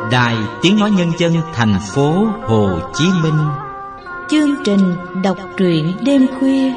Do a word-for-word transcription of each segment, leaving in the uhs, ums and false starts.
Đài Tiếng Nói Nhân dân thành phố Hồ Chí Minh. Chương trình đọc truyện đêm khuya.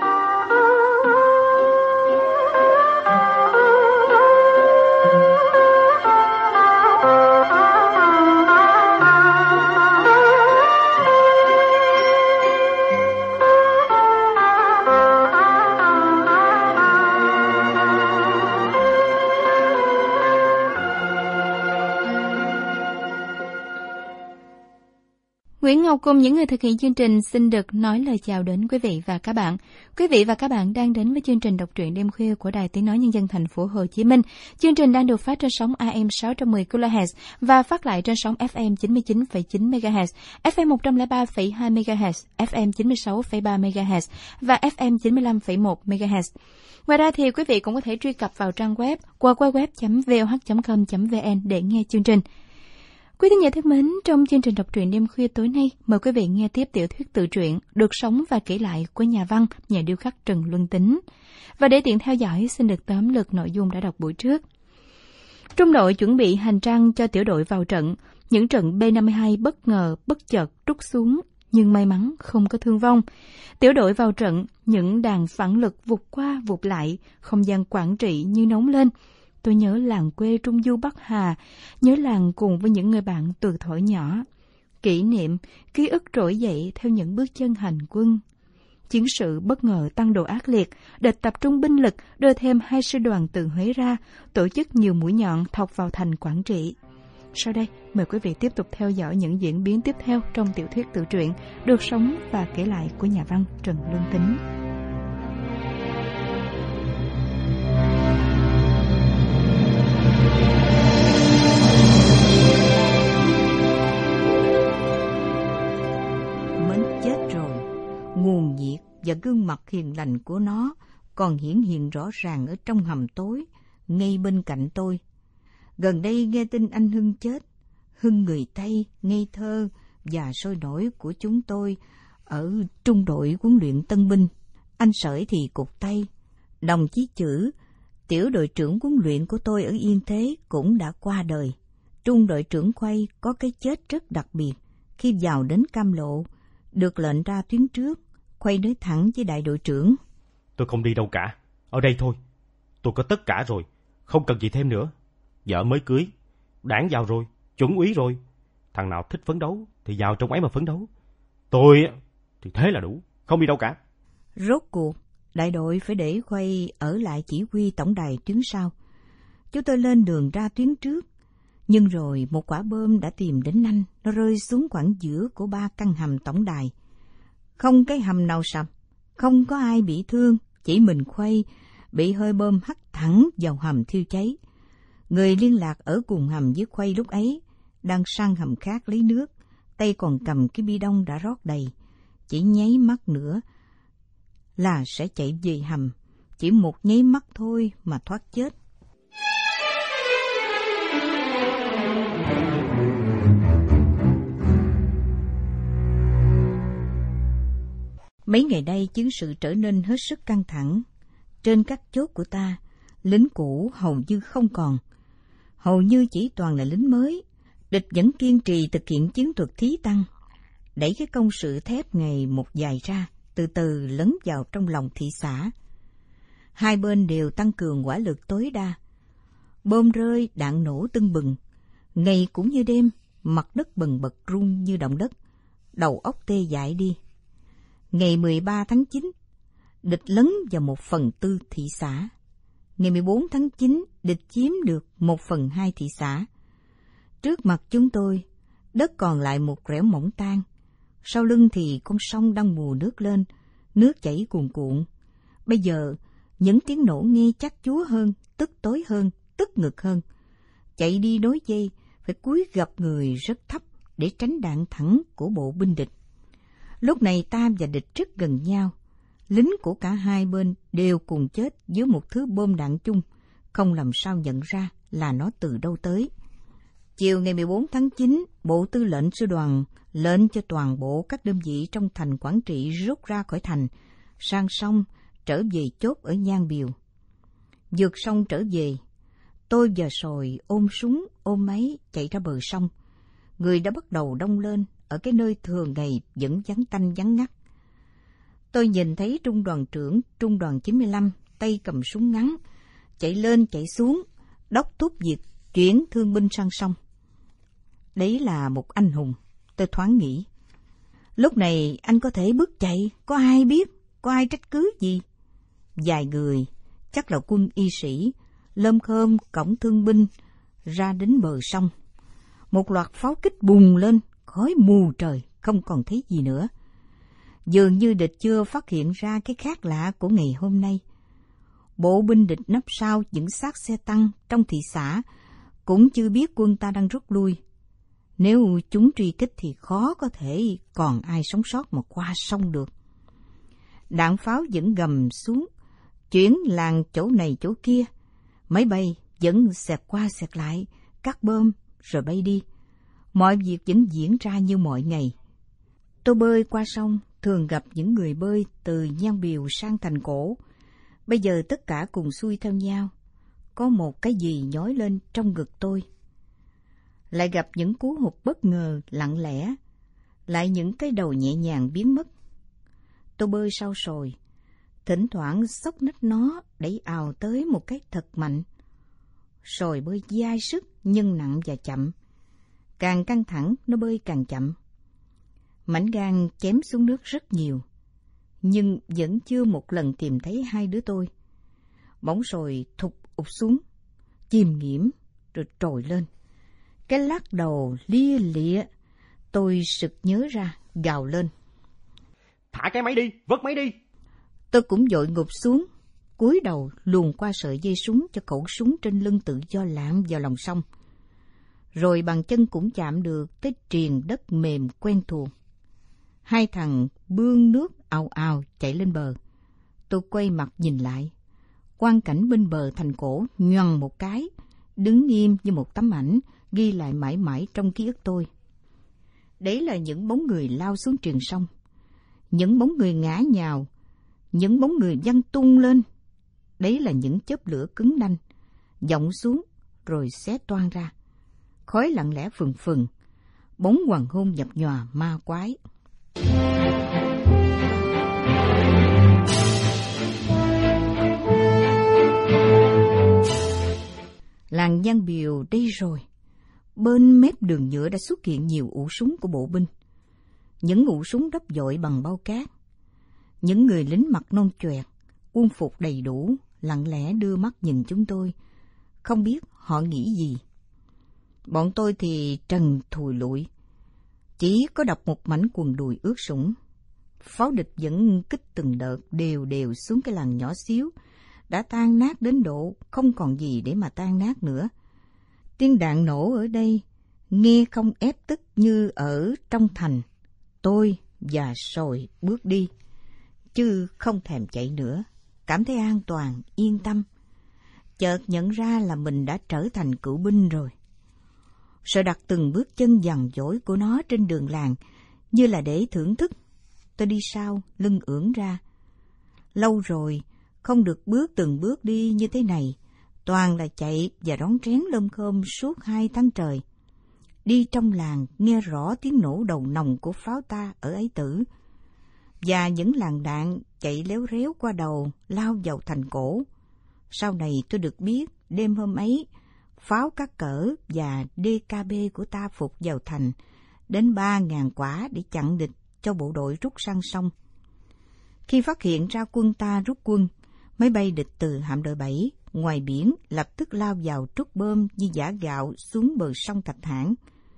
Nguyễn Ngọc cùng những người thực hiện chương trình xin được nói lời chào đến quý vị và các bạn. Quý vị và các bạn đang đến với chương trình đọc truyện đêm khuya của Đài Tiếng Nói Nhân dân thành phố Hồ Chí Minh. Chương trình đang được phát trên sóng a em sáu trăm mười ki lô héc và phát lại trên sóng ép em chín mươi chín phẩy chín mê ga héc, ép em một trăm lẻ ba phẩy hai mê ga héc, ép em chín mươi sáu phẩy ba mê ga héc và ép em chín mươi lăm phẩy một mê ga héc. Ngoài ra thì quý vị cũng có thể truy cập vào trang web w w w chấm v o h chấm com chấm v n để nghe chương trình. Quý thính giả thân mến, trong chương trình đọc truyện đêm khuya tối nay, mời quý vị nghe tiếp tiểu thuyết tự truyện Được sống và kể lại của nhà văn, nhà điêu khắc Trần Luân Tính. Và để tiện theo dõi, xin được tóm lược nội dung đã đọc buổi trước. Trung đội chuẩn bị hành trang cho tiểu đội vào trận. Những trận B năm mươi hai bất ngờ, bất chợt trút xuống, nhưng may mắn không có thương vong. Tiểu đội vào trận, những đàn phản lực vụt qua vụt lại, không gian Quảng Trị như nóng lên. Tôi nhớ làng quê Trung Du Bắc Hà, nhớ làng cùng với những người bạn từ thuở nhỏ. Kỷ niệm, ký ức trỗi dậy theo những bước chân hành quân. Chiến sự bất ngờ tăng độ ác liệt, địch tập trung binh lực đưa thêm hai sư đoàn từ Huế ra, tổ chức nhiều mũi nhọn thọc vào thành Quảng Trị. Sau đây, mời quý vị tiếp tục theo dõi những diễn biến tiếp theo trong tiểu thuyết tự truyện Được sống và kể lại của nhà văn Trần Luân Tính. Nguồn nhiệt và gương mặt hiền lành của nó còn hiển hiện rõ ràng ở trong hầm tối, ngay bên cạnh tôi. Gần đây nghe tin anh Hưng chết, Hưng người Tây, ngây thơ và sôi nổi của chúng tôi ở trung đội huấn luyện tân binh. Anh Sởi thì cụt tay. Đồng chí Chữ, tiểu đội trưởng huấn luyện của tôi ở Yên Thế cũng đã qua đời. Trung đội trưởng Quay có cái chết rất đặc biệt. Khi vào đến Cam Lộ, được lệnh ra tuyến trước, Quay nói thẳng với đại đội trưởng: Tôi không đi đâu cả, ở đây thôi. Tôi có tất cả rồi, không cần gì thêm nữa. Vợ mới cưới, đảng vào rồi, chuẩn úy rồi. Thằng nào thích phấn đấu thì vào trong ấy mà phấn đấu. Tôi thì thế là đủ, không đi đâu cả. Rốt cuộc, đại đội phải để Quay ở lại chỉ huy tổng đài tuyến sau. Chúng tôi lên đường ra tuyến trước, nhưng rồi một quả bom đã tìm đến anh, nó rơi xuống khoảng giữa của ba căn hầm tổng đài. Không cái hầm nào sập, không có ai bị thương, chỉ mình Quay bị hơi bom hắt thẳng vào hầm thiêu cháy. Người liên lạc ở cùng hầm với Quay lúc ấy đang sang hầm khác lấy nước, tay còn cầm cái bi đông đã rót đầy, chỉ nháy mắt nữa là sẽ chạy về hầm, chỉ một nháy mắt thôi mà thoát chết. Mấy ngày nay chiến sự trở nên hết sức căng thẳng. Trên các chốt của ta, lính cũ hầu như không còn. Hầu như chỉ toàn là lính mới. Địch vẫn kiên trì thực hiện chiến thuật thí tăng, đẩy cái công sự thép ngày một dài ra, từ từ lấn vào trong lòng thị xã. Hai bên đều tăng cường hỏa lực tối đa. Bom rơi, đạn nổ tưng bừng. Ngày cũng như đêm, mặt đất bần bật rung như động đất. Đầu óc tê dại đi. Ngày mười ba tháng chín, địch lấn vào một phần tư thị xã. Ngày mười bốn tháng chín, địch chiếm được một phần hai thị xã. Trước mặt chúng tôi, đất còn lại một rẻo mỏng tan. Sau lưng thì con sông đang mùa nước lên, nước chảy cuồn cuộn. Bây giờ, những tiếng nổ nghe chắc chúa hơn, tức tối hơn, tức ngực hơn. Chạy đi nối dây, phải cúi gập người rất thấp để tránh đạn thẳng của bộ binh địch. Lúc này ta và địch rất gần nhau. Lính của cả hai bên đều cùng chết dưới một thứ bom đạn chung, không làm sao nhận ra là nó từ đâu tới. Chiều ngày mười bốn tháng chín, Bộ Tư lệnh Sư đoàn lệnh cho toàn bộ các đơn vị trong thành Quảng Trị rút ra khỏi thành, sang sông, trở về chốt ở Nhan Biều. Vượt sông trở về, tôi và Sồi ôm súng, ôm máy chạy ra bờ sông. người đã bắt đầu đông lên ở cái nơi thường ngày vẫn vắng tanh vắng ngắt. Tôi nhìn thấy trung đoàn trưởng trung đoàn chín mươi lăm tay cầm súng ngắn, chạy lên chạy xuống, đốc thúc việc chuyển thương binh sang sông. Đấy là một anh hùng, tôi thoáng nghĩ. Lúc này anh có thể bước chạy, có ai biết, có ai trách cứ gì. Vài người, chắc là quân y sĩ, lơm khơm cõng thương binh ra đến bờ sông. Một loạt pháo kích bùng lên, khói mù trời, không còn thấy gì nữa. Dường như địch chưa phát hiện ra cái khác lạ của ngày hôm nay. Bộ binh địch nấp sau những xác xe tăng trong thị xã cũng chưa biết quân ta đang rút lui. Nếu chúng truy kích thì khó có thể còn ai sống sót mà qua sông được. Đạn pháo vẫn gầm xuống, chuyển làng chỗ này chỗ kia. Máy bay vẫn xẹt qua xẹt lại, cắt bơm rồi bay đi. Mọi việc vẫn diễn ra như mọi ngày. Tôi bơi qua sông, thường gặp những người bơi từ Nhan Biều sang Thành Cổ. Bây giờ tất cả cùng xuôi theo nhau. Có một cái gì nhói lên trong ngực tôi. Lại gặp những cú hụt bất ngờ, lặng lẽ. Lại những cái đầu nhẹ nhàng biến mất. Tôi bơi sau sồi. Thỉnh thoảng xốc nách nó đẩy ào tới một cái thật mạnh. Sồi bơi dai sức nhưng nặng và chậm. Càng căng thẳng nó bơi càng chậm. Mảnh gan chém xuống nước rất nhiều. Nhưng vẫn chưa một lần tìm thấy hai đứa tôi. Bỗng sồi thụt ụt xuống, chìm nghiễm rồi trồi lên. Cái lắc đầu lia lịa, tôi sực nhớ ra, gào lên. Thả cái máy đi, vớt máy đi. Tôi cũng vội ngụp xuống, cúi đầu luồn qua sợi dây súng cho khẩu súng trên lưng tự do lạm vào lòng sông. Rồi bàn chân cũng chạm được tới triền đất mềm quen thuộc. Hai thằng bươn nước ào ào chạy lên bờ. Tôi quay mặt nhìn lại. Quang cảnh bên bờ Thành Cổ nhoằng một cái, đứng im như một tấm ảnh, ghi lại mãi mãi trong ký ức tôi. Đấy là những bóng người lao xuống triền sông, những bóng người ngã nhào, những bóng người văng tung lên. Đấy là những chớp lửa cứng đanh, dọng xuống rồi xé toang ra. Khói lặng lẽ phừng phừng, bóng hoàng hôn nhập nhòa ma quái. Làng Nhan Biều đây rồi. Bên mép đường nhựa đã xuất hiện nhiều ụ súng của bộ binh. Những ụ súng đắp dội bằng bao cát. Những người lính mặc non choẹt, quân phục đầy đủ, lặng lẽ đưa mắt nhìn chúng tôi. Không biết họ nghĩ gì. Bọn tôi thì trần thùi lụi. Chỉ có đọc một mảnh quần đùi ướt sũng. Pháo địch vẫn kích từng đợt đều đều xuống cái làng nhỏ xíu, đã tan nát đến độ không còn gì để mà tan nát nữa. Tiếng đạn nổ ở đây nghe không ép tức như ở trong thành. Tôi và sồi bước đi, chứ không thèm chạy nữa, cảm thấy an toàn, yên tâm. Chợt nhận ra là mình đã trở thành cựu binh rồi. Sồi đặt từng bước chân dằn dỗi của nó trên đường làng, như là để thưởng thức. Tôi đi sau, lưng ưỡn ra. Lâu rồi, không được bước từng bước đi như thế này, toàn là chạy và rón rén lơm khơm suốt hai tháng trời. Đi trong làng nghe rõ tiếng nổ đầu nòng của pháo ta ở Ái Tử, và những làn đạn chạy léo réo qua đầu lao vào Thành Cổ. Sau này tôi được biết đêm hôm ấy, pháo các cỡ và đê ca bê của ta phục vào thành đến ba ngàn quả để chặn địch cho bộ đội rút sang sông. Khi phát hiện ra quân ta rút quân, máy bay địch từ hạm đội bảy ngoài biển lập tức lao vào trút bơm như giã gạo xuống bờ sông Thạch Hãn.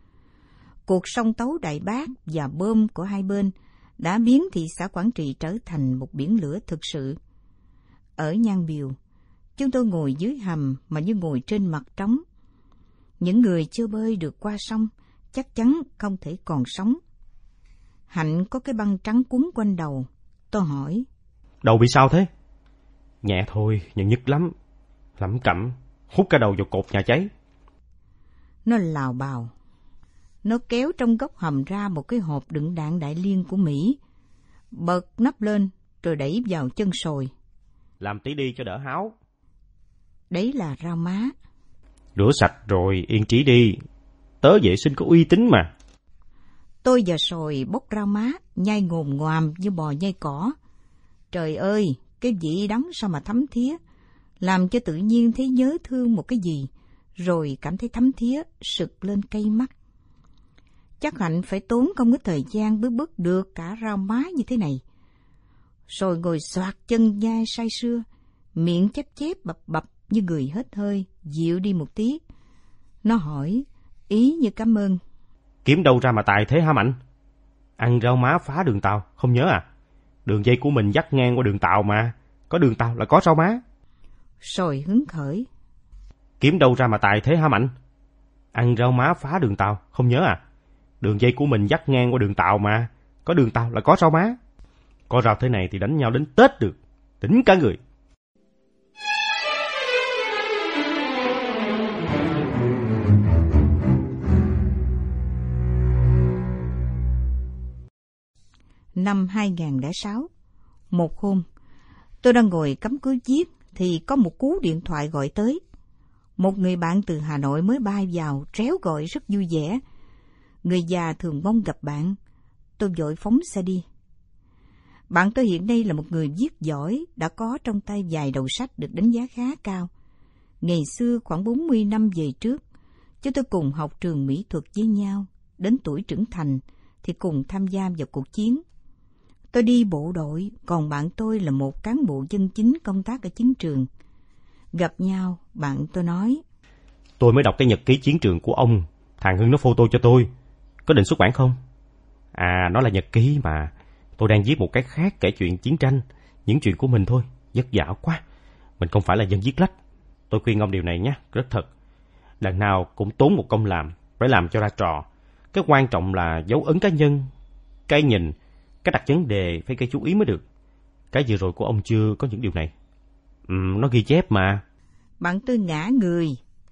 Cuộc song tấu đại bác và bơm của hai bên đã biến thị xã Quảng Trị trở thành một biển lửa thực sự. Ở Nhan Biều, chúng tôi ngồi dưới hầm mà như ngồi trên mặt trống. Những người chưa bơi được qua sông chắc chắn không thể còn sống. Hạnh có cái băng trắng quấn quanh đầu. Tôi hỏi. Đầu bị sao thế? Nhẹ thôi, nhưng nhức lắm. Lẩm cẩm, hút cả đầu vào cột nhà cháy. Nó lào bào. Nó kéo trong góc hầm ra một cái hộp đựng đạn đại liên của Mỹ. Bật nắp lên rồi đẩy vào chân sồi. Làm tí đi cho đỡ háo. Đấy là rau má. Rửa sạch rồi yên trí đi. tớ vệ sinh có uy tín mà. Tôi và Sồi bốc rau má, nhai ngồm ngoàm như bò nhai cỏ. Trời ơi, cái vị đắng sao mà thấm thía, làm cho tự nhiên thấy nhớ thương một cái gì, rồi cảm thấy thấm thía, sực lên cay mắt. Chắc Hạnh phải tốn không ít thời gian mới bước được cả rau má như thế này. Rồi ngồi xoạc chân nhai say sưa, miệng chép chép bập bập như người hết hơi, dịu đi một tí. Nó hỏi, ý như cảm ơn. Kiếm đâu ra mà tài thế hả Mạnh? Ăn rau má phá đường tàu, không nhớ à? Đường dây của mình dắt ngang qua đường tàu mà, có đường tàu là có rau má. Rồi hứng khởi. Kiếm đâu ra mà tài thế hả Mạnh? Ăn rau má phá đường tàu, không nhớ à? Đường dây của mình dắt ngang qua đường tàu mà, có đường tàu là có rau má. Có rau thế này thì đánh nhau đến Tết được, tỉnh cả người. Năm hai nghìn không trăm lẻ sáu, một hôm, tôi đang ngồi cắm cúi viết thì có một cú điện thoại gọi tới. Một người bạn từ Hà Nội mới bay vào, réo gọi rất vui vẻ. Người già thường mong gặp bạn. Tôi vội phóng xe đi. Bạn tôi hiện nay là một người viết giỏi, đã có trong tay vài đầu sách được đánh giá khá cao. Ngày xưa khoảng bốn mươi năm về trước, chúng tôi cùng học trường mỹ thuật với nhau. Đến tuổi trưởng thành thì cùng tham gia vào cuộc chiến. Tôi đi bộ đội, còn bạn tôi là một cán bộ chân chính công tác ở chiến trường. Gặp nhau, bạn tôi nói: Tôi mới đọc cái nhật ký chiến trường của ông, thằng Hưng nó photo cho tôi. Có định xuất bản không? À, nó là nhật ký mà. Tôi đang viết một cái khác, kể chuyện chiến tranh, những chuyện của mình thôi, vất vả quá. Mình không phải là dân viết lách. Tôi khuyên ông điều này nhé, rất thật. Lần nào cũng tốn một công làm, phải làm cho ra trò. Cái quan trọng là dấu ấn cá nhân, cái nhìn, cái đặt vấn đề phải gây chú ý mới được. Cái vừa rồi của ông chưa có những điều này. Ừ, nó ghi chép mà. Bạn tôi ngã người,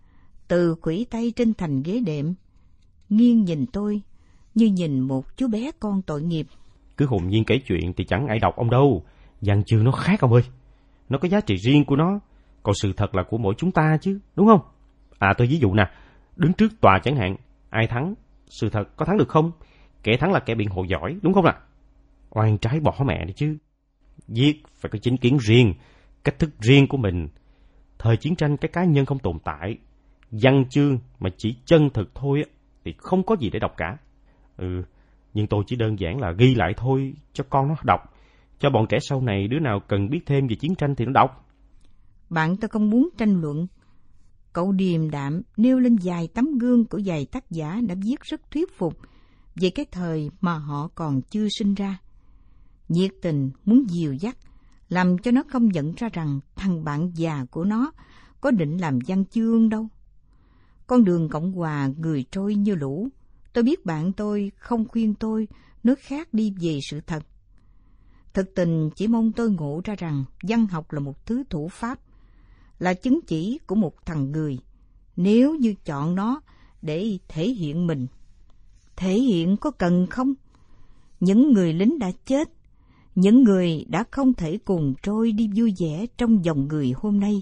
từ khuỷu tay trên thành ghế đệm, nghiêng nhìn tôi như nhìn một chú bé con tội nghiệp. Cứ hồn nhiên kể chuyện thì chẳng ai đọc ông đâu. Văn chương nó khác ông ơi. Nó có giá trị riêng của nó. Còn sự thật là của mỗi chúng ta chứ, đúng không? À, tôi ví dụ nè, đứng trước tòa chẳng hạn, ai thắng, sự thật có thắng được không? Kẻ thắng là kẻ biện hộ giỏi, đúng không ạ? Oan trái bỏ mẹ đi chứ. Viết phải có chính kiến riêng, cách thức riêng của mình. Thời chiến tranh cái cá nhân không tồn tại. Văn chương mà chỉ chân thực thôi thì không có gì để đọc cả. Ừ, nhưng tôi chỉ đơn giản là ghi lại thôi cho con nó đọc. Cho bọn trẻ sau này đứa nào cần biết thêm về chiến tranh thì nó đọc. Bạn tôi không muốn tranh luận. Cậu điềm đạm nêu lên vài tấm gương của vài tác giả đã viết rất thuyết phục về cái thời mà họ còn chưa sinh ra. Nhiệt tình muốn dìu dắt, làm cho nó không nhận ra rằng thằng bạn già của nó có định làm văn chương đâu. Con đường Cộng Hòa người trôi như lũ. Tôi biết bạn tôi không khuyên tôi nói khác đi về sự thật. Thực tình chỉ mong tôi ngộ ra rằng văn học là một thứ thủ pháp, là chứng chỉ của một thằng người, nếu như chọn nó để thể hiện mình. Thể hiện có cần không? Những người lính đã chết, những người đã không thể cùng trôi đi vui vẻ trong dòng người hôm nay,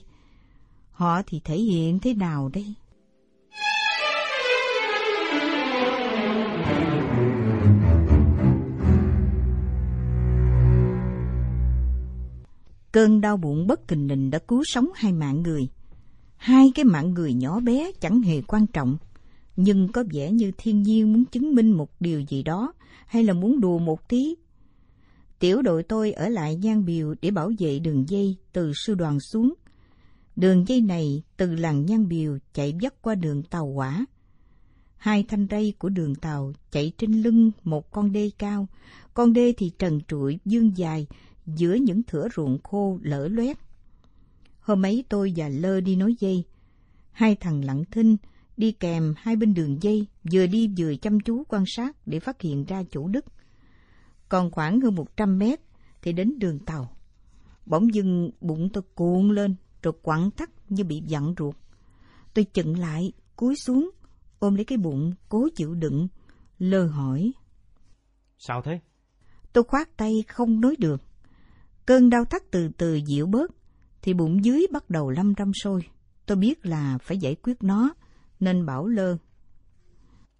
họ thì thể hiện thế nào đây? Cơn đau bụng bất thình lình đã cứu sống hai mạng người. Hai cái mạng người nhỏ bé chẳng hề quan trọng, nhưng có vẻ như thiên nhiên muốn chứng minh một điều gì đó, hay là muốn đùa một tí. Tiểu đội tôi ở lại Giang Biều để bảo vệ đường dây từ sư đoàn xuống. Đường dây này từ làng Giang Biều chạy vắt qua đường tàu hỏa. Hai thanh ray của đường tàu chạy trên lưng một con đê cao, con đê thì trần trụi dương dài giữa những thửa ruộng khô lở loét. Hôm ấy tôi và Lơ đi nối dây. Hai thằng lặng thinh đi kèm hai bên đường dây, vừa đi vừa chăm chú quan sát để phát hiện ra chỗ đứt. Còn khoảng hơn một trăm mét thì đến đường tàu. Bỗng dưng bụng tôi cuộn lên rồi quặn thắt như bị vặn ruột. Tôi chững lại, cúi xuống, ôm lấy cái bụng, cố chịu đựng. Lơ hỏi: Sao thế? Tôi khoát tay không nói được. Cơn đau thắt từ từ dịu bớt, thì bụng dưới bắt đầu lăm răm sôi. Tôi biết là phải giải quyết nó, nên bảo Lơ: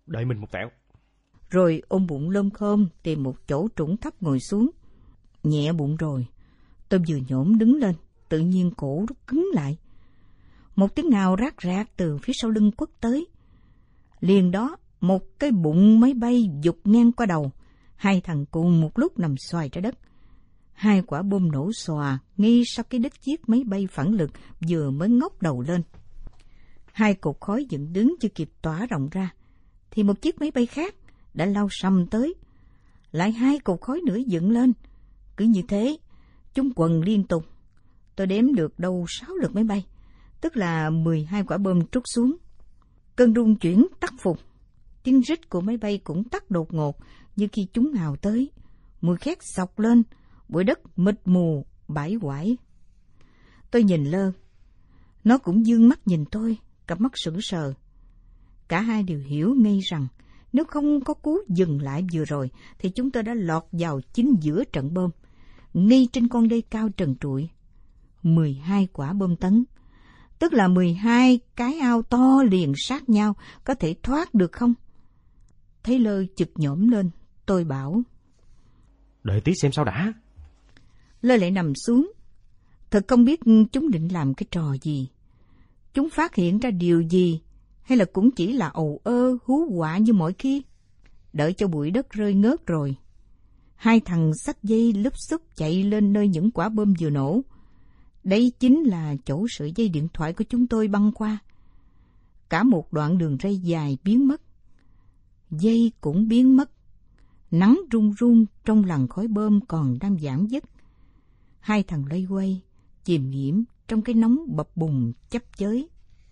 đợi mình một tẹo. Rồi ôm bụng lơm khôm tìm một chỗ trũng thấp ngồi xuống. Nhẹ bụng rồi, tôi vừa nhổm đứng lên, tự nhiên cổ rút cứng lại. Một tiếng ngào rát rát từ phía sau lưng quất tới. Liền đó, một cái bụng máy bay giục ngang qua đầu, hai thằng cùng một lúc nằm xoài ra đất. Hai quả bom nổ xòa ngay sau cái đích chiếc máy bay phản lực vừa mới ngóc đầu lên. Hai cột khói dựng đứng chưa kịp tỏa rộng ra, thì một chiếc máy bay khác đã lao sầm tới. Lại hai cột khói nữa dựng lên. Cứ như thế, chúng quần liên tục. Tôi đếm được đâu sáu lượt máy bay, tức là mười hai quả bom trút xuống. Cơn rung chuyển tắt phục. Tiếng rít của máy bay cũng tắt đột ngột như khi chúng ào tới. Mùi khét xộc lên, bụi đất mịt mù, bãi quải. Tôi nhìn Lơ. Nó cũng dương mắt nhìn tôi, cặp mắt sững sờ. Cả hai đều hiểu ngay rằng nếu không có cú dừng lại vừa rồi thì chúng tôi đã lọt vào chính giữa trận bom, ngay trên con đê cao trần trụi. mười hai quả bom tấn, tức là mười hai cái ao to liền sát nhau, có thể thoát được không? Thấy Lơ chực nhổm lên, tôi bảo: Đợi tí xem sao đã. Lơ lại nằm xuống. Thật không biết chúng định làm cái trò gì. Chúng phát hiện ra điều gì, hay là cũng chỉ là ồ ơ hú quạ như mọi khi. Đợi cho bụi đất rơi ngớt rồi, hai thằng xách dây lúp xúp chạy lên nơi những quả bom vừa nổ. Đây chính là chỗ sợi dây điện thoại của chúng tôi băng qua. Cả một đoạn đường ray dài biến mất. Dây cũng biến mất. Nắng run run trong làn khói bom còn đang giảm dứt. Hai thằng loay quay, chìm nhiễm trong cái nóng bập bùng chấp chới.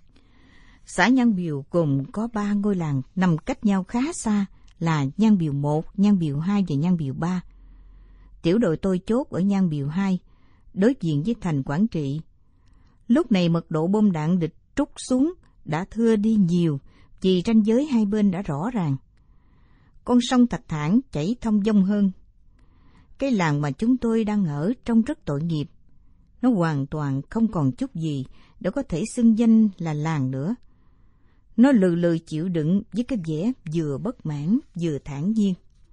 Xã Nhan Biều gồm có ba ngôi làng nằm cách nhau khá xa, là Nhan Biều một, Nhan Biều hai và Nhan Biều ba. Tiểu đội tôi chốt ở Nhan Biều hai, đối diện với thành Quảng Trị. Lúc này mật độ bom đạn địch trút xuống đã thưa đi nhiều, vì ranh giới hai bên đã rõ ràng. Con sông Thạch Thản chảy thông dong hơn. Cái làng mà chúng tôi đang ở trông rất tội nghiệp. Nó hoàn toàn không còn chút gì để có thể xưng danh là làng nữa. Nó lừ lừ chịu đựng với cái vẻ vừa bất mãn vừa thản nhiên.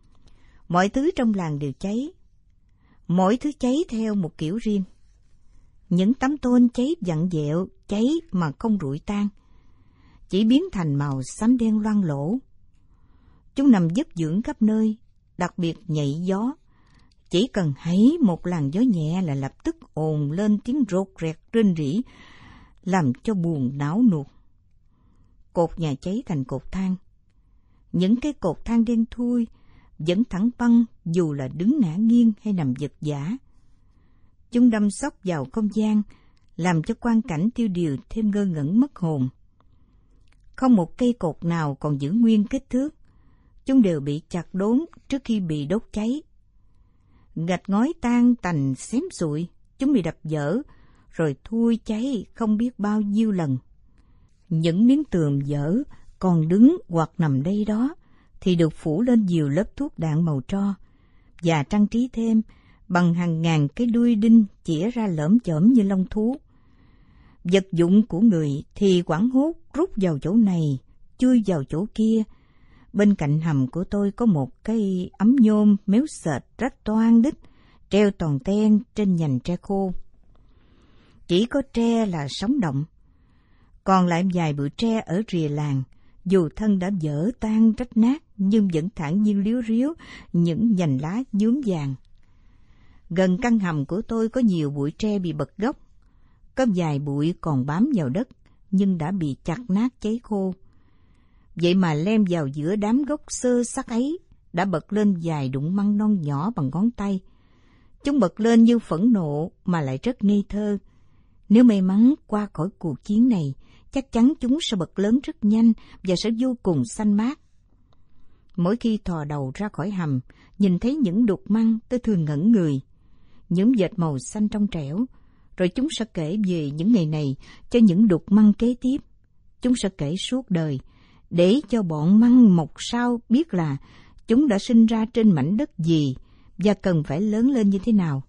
Mọi thứ trong làng đều cháy. Mỗi thứ cháy theo một kiểu riêng. Những tấm tôn cháy vặn vẹo, cháy mà không rụi tan, chỉ biến thành màu xám đen loang lổ. Chúng nằm dứt dưỡng khắp nơi, đặc biệt nhạy gió. Chỉ cần hãy một làn gió nhẹ là lập tức ồn lên tiếng rột rẹt rên rỉ, làm cho buồn não nuột. Cột nhà cháy thành cột than. Những cái cột than đen thui vẫn thẳng băng dù là đứng ngả nghiêng hay nằm giật giả. Chúng đâm xóc vào không gian, làm cho quang cảnh tiêu điều thêm ngơ ngẩn mất hồn. Không một cây cột nào còn giữ nguyên kích thước. Chúng đều bị chặt đốn trước khi bị đốt cháy. Gạch ngói tan tành xém xụi, chúng bị đập vỡ, rồi thui cháy không biết bao nhiêu lần. Những miếng tường vỡ còn đứng hoặc nằm đây đó thì được phủ lên nhiều lớp thuốc đạn màu tro và trang trí thêm bằng hàng ngàn cái đuôi đinh chĩa ra lởm chởm như lông thú. Vật dụng của người thì hoảng hốt rút vào chỗ này, chui vào chỗ kia. Bên cạnh hầm của tôi có một cây ấm nhôm méo sệt rách toang đít, treo toàn ten trên nhành tre khô. Chỉ có tre là sống động. Còn lại vài bụi tre ở rìa làng, dù thân đã vỡ tan rách nát nhưng vẫn thản nhiên liếu riếu những nhành lá nhuốm vàng. Gần căn hầm của tôi có nhiều bụi tre bị bật gốc. Có vài bụi còn bám vào đất nhưng đã bị chặt nát cháy khô. Vậy mà lem vào giữa đám gốc xơ xác ấy đã bật lên vài đụng măng non nhỏ bằng ngón tay. Chúng bật lên như phẫn nộ mà lại rất ngây thơ. Nếu may mắn qua khỏi cuộc chiến này, chắc chắn chúng sẽ bật lớn rất nhanh và sẽ vô cùng xanh mát. Mỗi khi thò đầu ra khỏi hầm, nhìn thấy những đục măng, tôi thường ngẩn người. Những vệt màu xanh trong trẻo, rồi chúng sẽ kể về những ngày này cho những đục măng kế tiếp. Chúng sẽ kể suốt đời, để cho bọn măng mọc sau biết là chúng đã sinh ra trên mảnh đất gì và cần phải lớn lên như thế nào.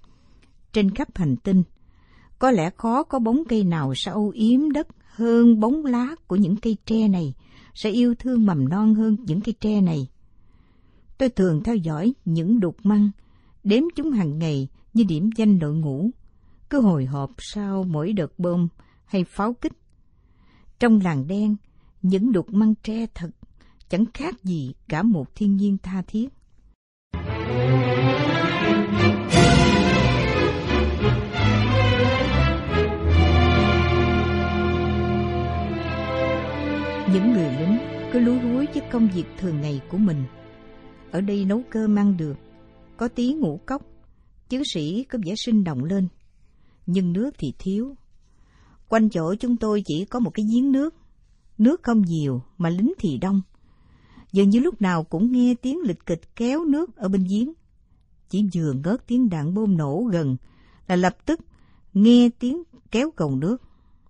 Trên khắp hành tinh, có lẽ khó có bóng cây nào sẽ âu yếm đất hơn bóng lá của những cây tre này, sẽ yêu thương mầm non hơn những cây tre này. Tôi thường theo dõi những đục măng, đếm chúng hàng ngày như điểm danh đội ngũ, cứ hồi hộp sau mỗi đợt bom hay pháo kích. Trong làng đen, những đục măng tre thật chẳng khác gì cả một thiên nhiên tha thiết. Những người lính cứ lúi húi với công việc thường ngày của mình. Ở đây nấu cơm ăn được, có tí ngũ cốc, chiến sĩ có vẻ sinh động lên, nhưng nước thì thiếu. Quanh chỗ chúng tôi chỉ có một cái giếng nước, nước không nhiều mà lính thì đông. Dường như lúc nào cũng nghe tiếng lịch kịch kéo nước ở bên giếng. Chỉ vừa ngớt tiếng đạn bom nổ gần là lập tức nghe tiếng kéo cầu nước.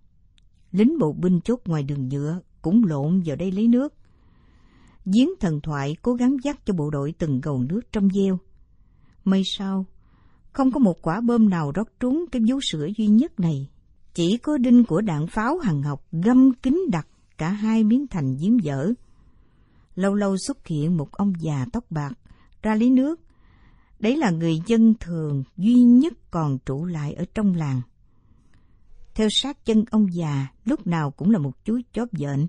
Lính bộ binh chốt ngoài đường nhựa cũng lộn vào đây lấy nước. Giếng thần thoại cố gắng dắt cho bộ đội từng gầu nước trong veo. May sao, không có một quả bom nào rót trúng cái vú sữa duy nhất này. Chỉ có đinh của đạn pháo hằng học găm kín đặc cả hai miếng thành giếng dở. Lâu lâu xuất hiện một ông già tóc bạc ra lấy nước. Đấy là người dân thường duy nhất còn trụ lại ở trong làng. Theo sát chân ông già lúc nào cũng là một chú chó vện.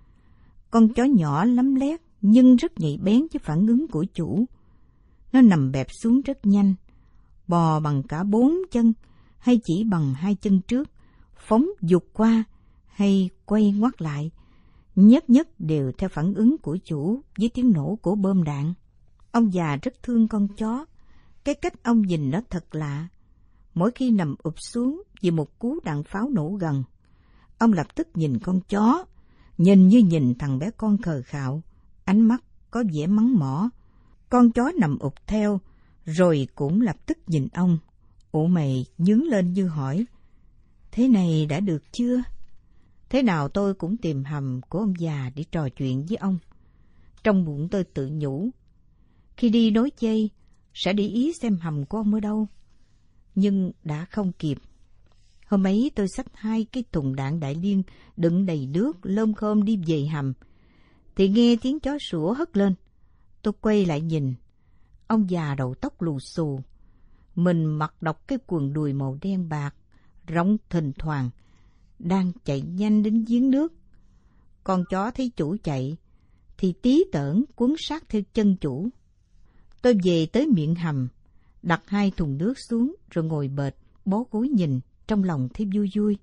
Con chó nhỏ lấm lét nhưng rất nhạy bén với phản ứng của chủ. Nó nằm bẹp xuống rất nhanh, bò bằng cả bốn chân hay chỉ bằng hai chân trước, phóng vụt qua hay quay ngoắt lại, nhất nhất đều theo phản ứng của chủ với tiếng nổ của bom đạn. Ông già rất thương con chó, cái cách ông nhìn nó thật lạ. Mỗi khi nằm ụp xuống vì một cú đạn pháo nổ gần, ông lập tức nhìn con chó, nhìn như nhìn thằng bé con khờ khạo, ánh mắt có vẻ mắng mỏ. Con chó nằm ụp theo, rồi cũng lập tức nhìn ông, ụ mày nhướng lên như hỏi, thế này đã được chưa? Thế nào tôi cũng tìm hầm của ông già để trò chuyện với ông. Trong bụng tôi tự nhủ, khi đi nối dây, sẽ để ý xem hầm của ông ở đâu. Nhưng đã không kịp. Hôm ấy tôi xách hai cái thùng đạn Đại Liên đựng đầy nước lơm khôm đi về hầm, thì nghe tiếng chó sủa hất lên. Tôi quay lại nhìn, ông già đầu tóc lù xù, mình mặc độc cái quần đùi màu đen bạc, rộng thình thoảng, đang chạy nhanh đến giếng nước. Con chó thấy chủ chạy, thì tí tởn quấn sát theo chân chủ. Tôi về tới miệng hầm, đặt hai thùng nước xuống rồi ngồi bệt, bó gối nhìn, trong lòng thấy vui vui.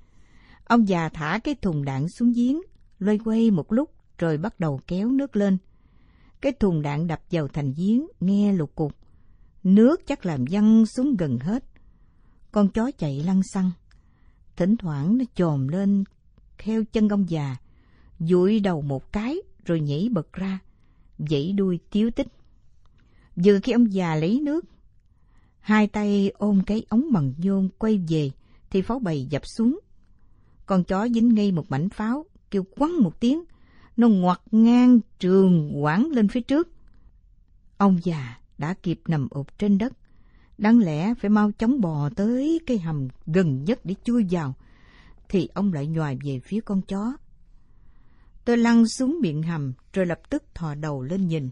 Ông già thả cái thùng đạn xuống giếng, loay quay một lúc rồi bắt đầu kéo nước lên. Cái thùng đạn đập vào thành giếng, nghe lục cục. Nước chắc làm văng xuống gần hết. Con chó chạy lăn xăng. Thỉnh thoảng nó chồm lên theo chân ông già, dụi đầu một cái rồi nhảy bật ra, vẫy đuôi tíu tích. Vừa khi ông già lấy nước, hai tay ôm cái ống bằng nhôm quay về, thì pháo bầy dập xuống. Con chó dính ngay một mảnh pháo, kêu quăng một tiếng, nó ngoặt ngang trường quảng lên phía trước. Ông già đã kịp nằm ụp trên đất, đáng lẽ phải mau chóng bò tới cái hầm gần nhất để chui vào, thì ông lại nhoài về phía con chó. Tôi lăn xuống miệng hầm rồi lập tức thò đầu lên nhìn.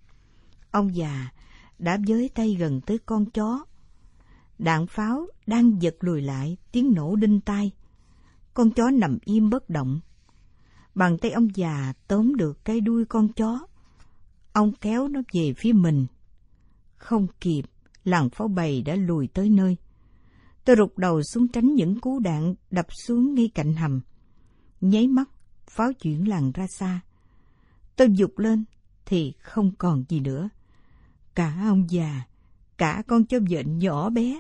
Ông già đã với tay gần tới con chó. Đạn pháo đang giật lùi lại, tiếng nổ đinh tai. Con chó nằm im bất động. Bàn tay ông già tóm được cái đuôi con chó. Ông kéo nó về phía mình. Không kịp, làn pháo bầy đã lùi tới nơi. Tôi rụt đầu xuống tránh những cú đạn đập xuống ngay cạnh hầm. Nháy mắt, pháo chuyển làn ra xa. Tôi giục lên thì không còn gì nữa. Cả ông già, cả con chó vện nhỏ bé.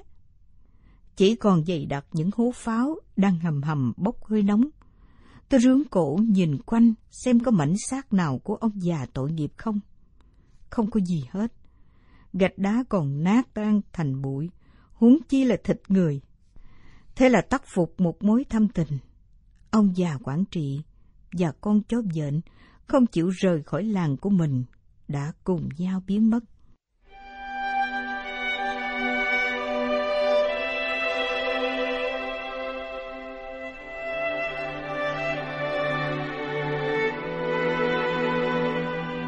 Chỉ còn dày đặc những hố pháo đang hầm hầm bốc hơi nóng. Tôi rướn cổ nhìn quanh xem có mảnh xác nào của ông già tội nghiệp không. Không có gì hết. Gạch đá còn nát tan thành bụi, huống chi là thịt người. Thế là tắc phục một mối thâm tình. Ông già quản trị và con chó vện không chịu rời khỏi làng của mình đã cùng nhau biến mất.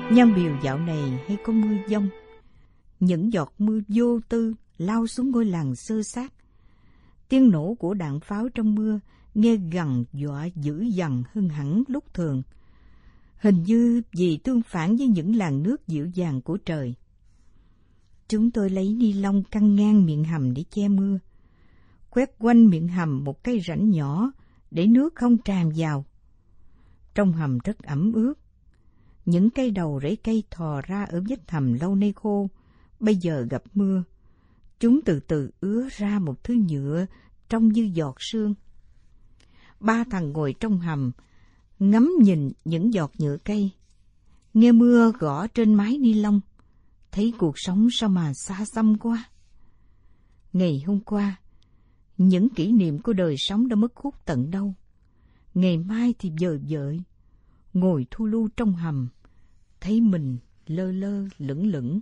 Nhan Biều dạo này hay có mưa giông, những giọt mưa vô tư lao xuống ngôi làng xơ xác. Tiếng nổ của đạn pháo trong mưa nghe gằn dọa dữ dằn hơn hẳn lúc thường, hình như vì tương phản với những làn nước dịu dàng của trời. Chúng tôi lấy ni lông căng ngang miệng hầm để che mưa, quét quanh miệng hầm một cái rãnh nhỏ để nước không tràn vào. Trong hầm rất ẩm ướt, những cây đầu rễ cây thò ra ở vết hầm lâu nay khô, bây giờ gặp mưa, chúng từ từ ứa ra một thứ nhựa trông như giọt sương. Ba thằng ngồi trong hầm, ngắm nhìn những giọt nhựa cây, nghe mưa gõ trên mái ni lông, thấy cuộc sống sao mà xa xăm quá. Ngày hôm qua, những kỷ niệm của đời sống đã mất hút tận đâu. Ngày mai thì vời vợi, ngồi thu lưu trong hầm, thấy mình lơ lơ lửng lửng.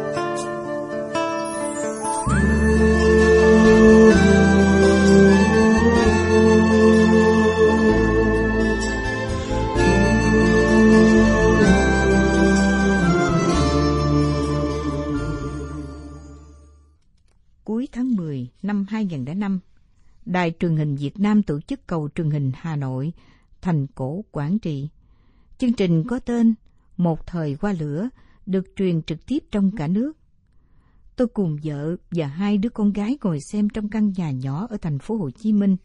Cuối tháng mười năm hai nghìn lẻ năm, Đài truyền hình Việt Nam tổ chức cầu truyền hình Hà Nội, thành cổ Quảng Trị. Chương trình có tên Một thời qua lửa được truyền trực tiếp trong cả nước. Tôi cùng vợ và hai đứa con gái ngồi xem trong căn nhà nhỏ ở thành phố Hồ Chí Minh.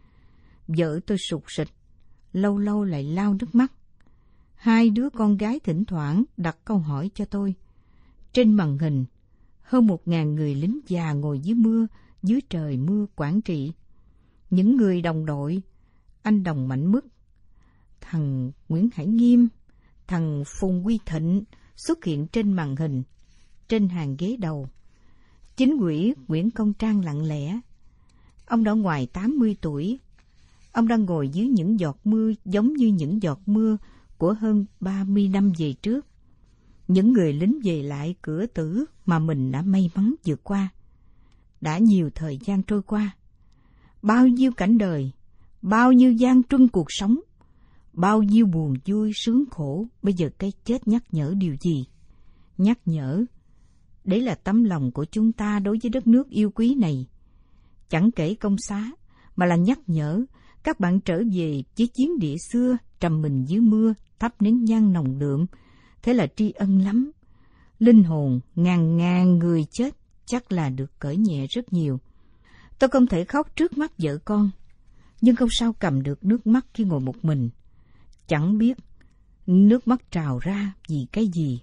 Vợ tôi sụt sịt, lâu lâu lại lau nước mắt. Hai đứa con gái thỉnh thoảng đặt câu hỏi cho tôi. Trên màn hình, hơn một ngàn người lính già ngồi dưới mưa, dưới trời mưa Quảng Trị. Những người đồng đội, anh Đồng Mạnh Mức, thằng Nguyễn Hải Nghiêm, thằng Phùng Quy Thịnh xuất hiện trên màn hình, trên hàng ghế đầu. Chính ủy Nguyễn Công Trang lặng lẽ. Ông đã ngoài tám mươi tuổi. Ông đang ngồi dưới những giọt mưa giống như những giọt mưa của hơn ba mươi năm về trước. Những người lính về lại cửa tử mà mình đã may mắn vượt qua. Đã nhiều thời gian trôi qua. Bao nhiêu cảnh đời, bao nhiêu gian truân cuộc sống, bao nhiêu buồn vui sướng khổ, bây giờ cái chết nhắc nhở điều gì? Nhắc nhở, đấy là tấm lòng của chúng ta đối với đất nước yêu quý này. Chẳng kể công xá, mà là nhắc nhở các bạn trở về với chiến địa xưa, trầm mình dưới mưa, thắp nén nhang nồng đượm. Thế là tri ân lắm. Linh hồn ngàn ngàn người chết chắc là được cởi nhẹ rất nhiều. Tôi không thể khóc trước mắt vợ con, nhưng không sao cầm được nước mắt khi ngồi một mình. Chẳng biết nước mắt trào ra vì cái gì.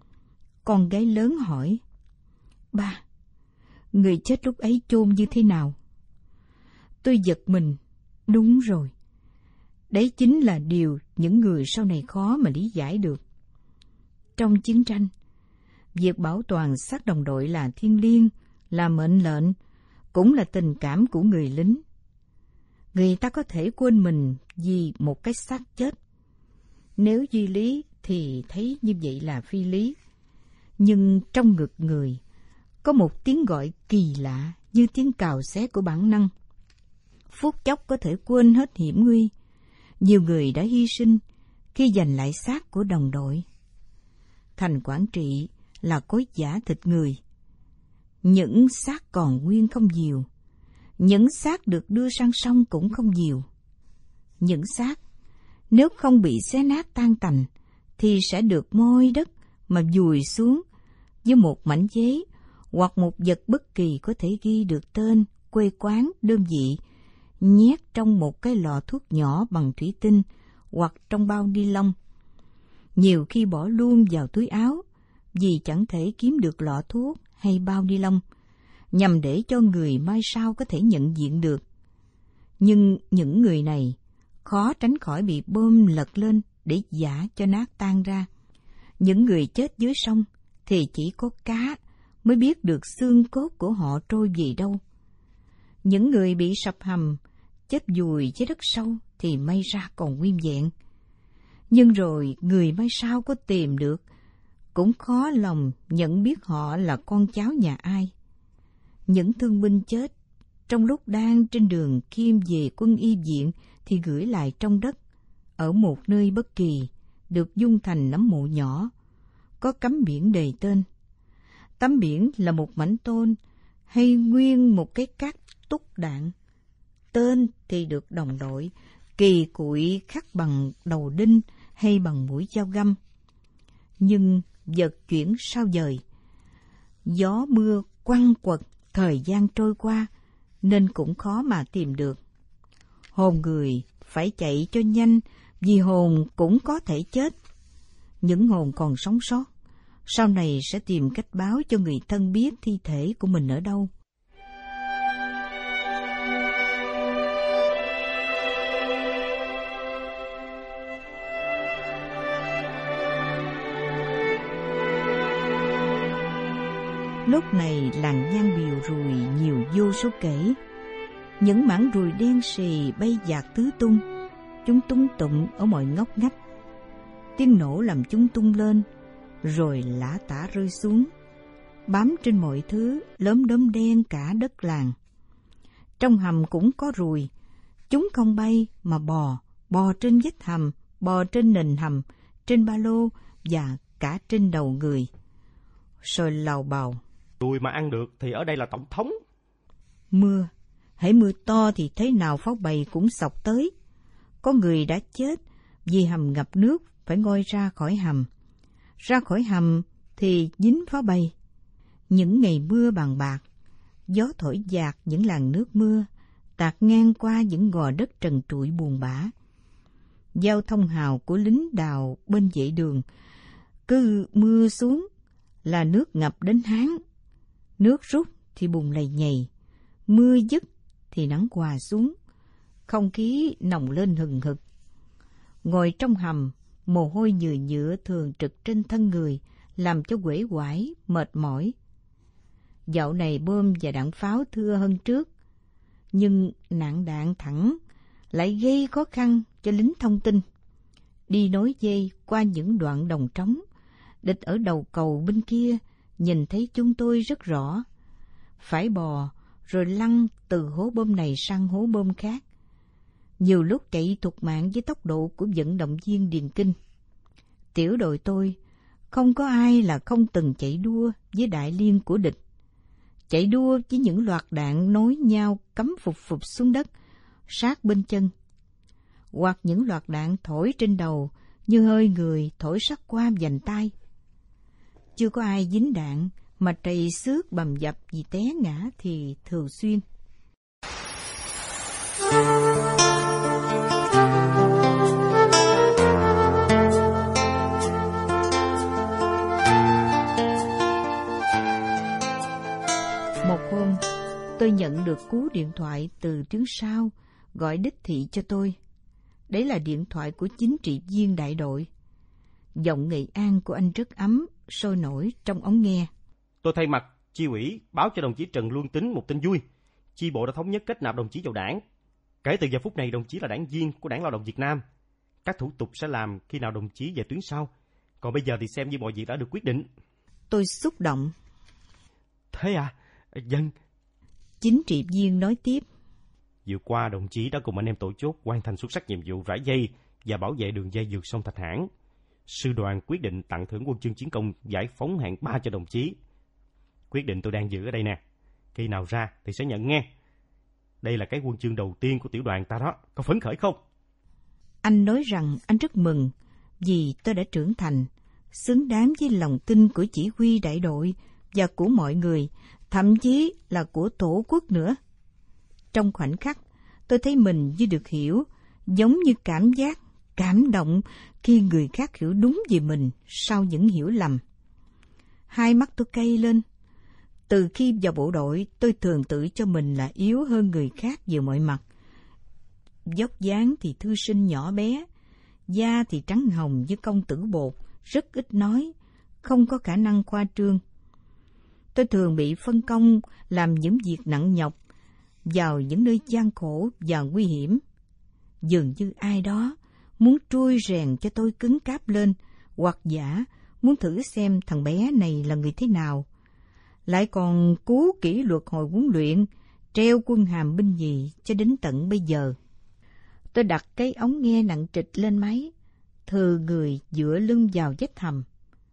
Con gái lớn hỏi, ba, người chết lúc ấy chôn như thế nào? Tôi giật mình, đúng rồi. Đấy chính là điều những người sau này khó mà lý giải được. Trong chiến tranh, việc bảo toàn xác đồng đội là thiêng liêng, là mệnh lệnh, cũng là tình cảm của người lính. Người ta có thể quên mình vì một cái xác chết. Nếu duy lý thì thấy như vậy là phi lý. Nhưng trong ngực người, có một tiếng gọi kỳ lạ như tiếng cào xé của bản năng. Phút chốc có thể quên hết hiểm nguy. Nhiều người đã hy sinh khi giành lại xác của đồng đội. Thành Quảng Trị là khối giả thịt người. Những xác còn nguyên không nhiều. Những xác được đưa sang sông cũng không nhiều. Những xác, nếu không bị xé nát tan tành, thì sẽ được moi đất mà vùi xuống với một mảnh giấy hoặc một vật bất kỳ có thể ghi được tên, quê quán, đơn vị, nhét trong một cái lọ thuốc nhỏ bằng thủy tinh hoặc trong bao ni lông. Nhiều khi bỏ luôn vào túi áo vì chẳng thể kiếm được lọ thuốc hay bao ni lông, nhằm để cho người mai sau có thể nhận diện được. Nhưng những người này khó tránh khỏi bị bơm lật lên để giã cho nát tan ra. Những người chết dưới sông thì chỉ có cá mới biết được xương cốt của họ trôi về đâu. Những người bị sập hầm, chết vùi dưới đất sâu thì may ra còn nguyên vẹn. Nhưng rồi người mai sau có tìm được, cũng khó lòng nhận biết họ là con cháu nhà ai. Những thương binh chết trong lúc đang trên đường Kim về quân y viện thì gửi lại trong đất, ở một nơi bất kỳ, được dung thành nấm mộ nhỏ, có cắm biển đề tên. Tấm biển là một mảnh tôn hay nguyên một cái cát túc đạn. Tên thì được đồng đội kỳ cụi khắc bằng đầu đinh hay bằng mũi dao găm. Nhưng vật chuyển sao dời. Gió mưa quăng quật, thời gian trôi qua, nên cũng khó mà tìm được. Hồn người phải chạy cho nhanh, vì hồn cũng có thể chết. Những hồn còn sống sót, sau này sẽ tìm cách báo cho người thân biết thi thể của mình ở đâu. Lúc này làng nhang biều ruồi nhiều vô số kể. Những mảng ruồi đen xì bay dạt tứ tung, chúng tung tụm ở mọi ngóc ngách. Tiếng nổ làm chúng tung lên, rồi lả tả rơi xuống, bám trên mọi thứ, lốm đốm đen cả đất làng. Trong hầm cũng có ruồi, chúng không bay mà bò, bò trên vách hầm, bò trên nền hầm, trên ba lô và cả trên đầu người. Rồi lào bào. Ruồi mà ăn được thì ở đây là tổng thống. Mưa, hễ mưa to thì thế nào pháo bầy cũng xộc tới. Có người đã chết vì hầm ngập nước phải ngoi ra khỏi hầm. Ra khỏi hầm thì dính pháo bầy. Những ngày mưa bàn bạc, gió thổi dạt những làn nước mưa, tạt ngang qua những gò đất trần trụi buồn bã. Giao thông hào của lính đào bên vệ đường, cứ mưa xuống là nước ngập đến háng. Nước rút thì bùn lầy nhầy, mưa dứt thì nắng hòa xuống, không khí nồng lên hừng hực. Ngồi trong hầm, mồ hôi nhừ nhựa thường trực trên thân người, làm cho uể oải, mệt mỏi. Dạo này bom và đạn pháo thưa hơn trước, nhưng nạn đạn thẳng lại gây khó khăn cho lính thông tin. Đi nối dây qua những đoạn đồng trống, địch ở đầu cầu bên kia nhìn thấy chúng tôi rất rõ. Phải bò rồi lăn từ hố bom này sang hố bom khác. Nhiều lúc chạy thục mạng với tốc độ của vận động viên điền kinh. Tiểu đội tôi không có ai là không từng chạy đua với đại liên của địch. Chạy đua với những loạt đạn nối nhau cắm phục phục xuống đất, sát bên chân. Hoặc những loạt đạn thổi trên đầu như hơi người thổi sát qua vành tai. Chưa có ai dính đạn mà trầy xước bầm dập vì té ngã thì thường xuyên. Một hôm, tôi nhận được cú điện thoại từ trướng sau gọi đích thị cho tôi. Đấy là điện thoại của chính trị viên đại đội. Giọng Nghệ An của anh rất ấm, sôi nổi trong ống nghe. Tôi thay mặt chi ủy báo cho đồng chí Trần Luân Tính một tin vui. Chi bộ đã thống nhất kết nạp đồng chí vào đảng. Kể từ giờ phút này, đồng chí là đảng viên của Đảng Lao động Việt Nam. Các thủ tục sẽ làm khi nào đồng chí về tuyến sau. Còn bây giờ thì xem như mọi việc đã được quyết định. Tôi xúc động. Thế à? Dân. Chính trị viên nói tiếp. Vừa qua, đồng chí đã cùng anh em tổ chốt hoàn thành xuất sắc nhiệm vụ rải dây và bảo vệ đường dây vượt sông Thạch Hãn. Sư đoàn quyết định tặng thưởng huân chương chiến công giải phóng hạng ba cho đồng chí. Quyết định tôi đang giữ ở đây nè. Khi nào ra thì sẽ nhận nghe. Đây là cái huân chương đầu tiên của tiểu đoàn ta đó. Có phấn khởi không? Anh nói rằng anh rất mừng vì tôi đã trưởng thành, xứng đáng với lòng tin của chỉ huy đại đội và của mọi người, thậm chí là của tổ quốc nữa. Trong khoảnh khắc, tôi thấy mình như được hiểu, giống như cảm giác, cảm động khi người khác hiểu đúng về mình sau những hiểu lầm. Hai mắt tôi cay lên. Từ khi vào bộ đội, tôi thường tự cho mình là yếu hơn người khác về mọi mặt. Vóc dáng thì thư sinh nhỏ bé, da thì trắng hồng như công tử bột, rất ít nói, không có khả năng khoa trương. Tôi thường bị phân công làm những việc nặng nhọc, vào những nơi gian khổ và nguy hiểm. Dường như ai đó muốn trui rèn cho tôi cứng cáp lên, hoặc giả muốn thử xem thằng bé này là người thế nào. Lại còn cứu kỷ luật hồi huấn luyện, treo quân hàm binh nhì cho đến tận bây giờ. Tôi đặt cái ống nghe nặng trịch lên máy, thừ người dựa lưng vào vách hầm.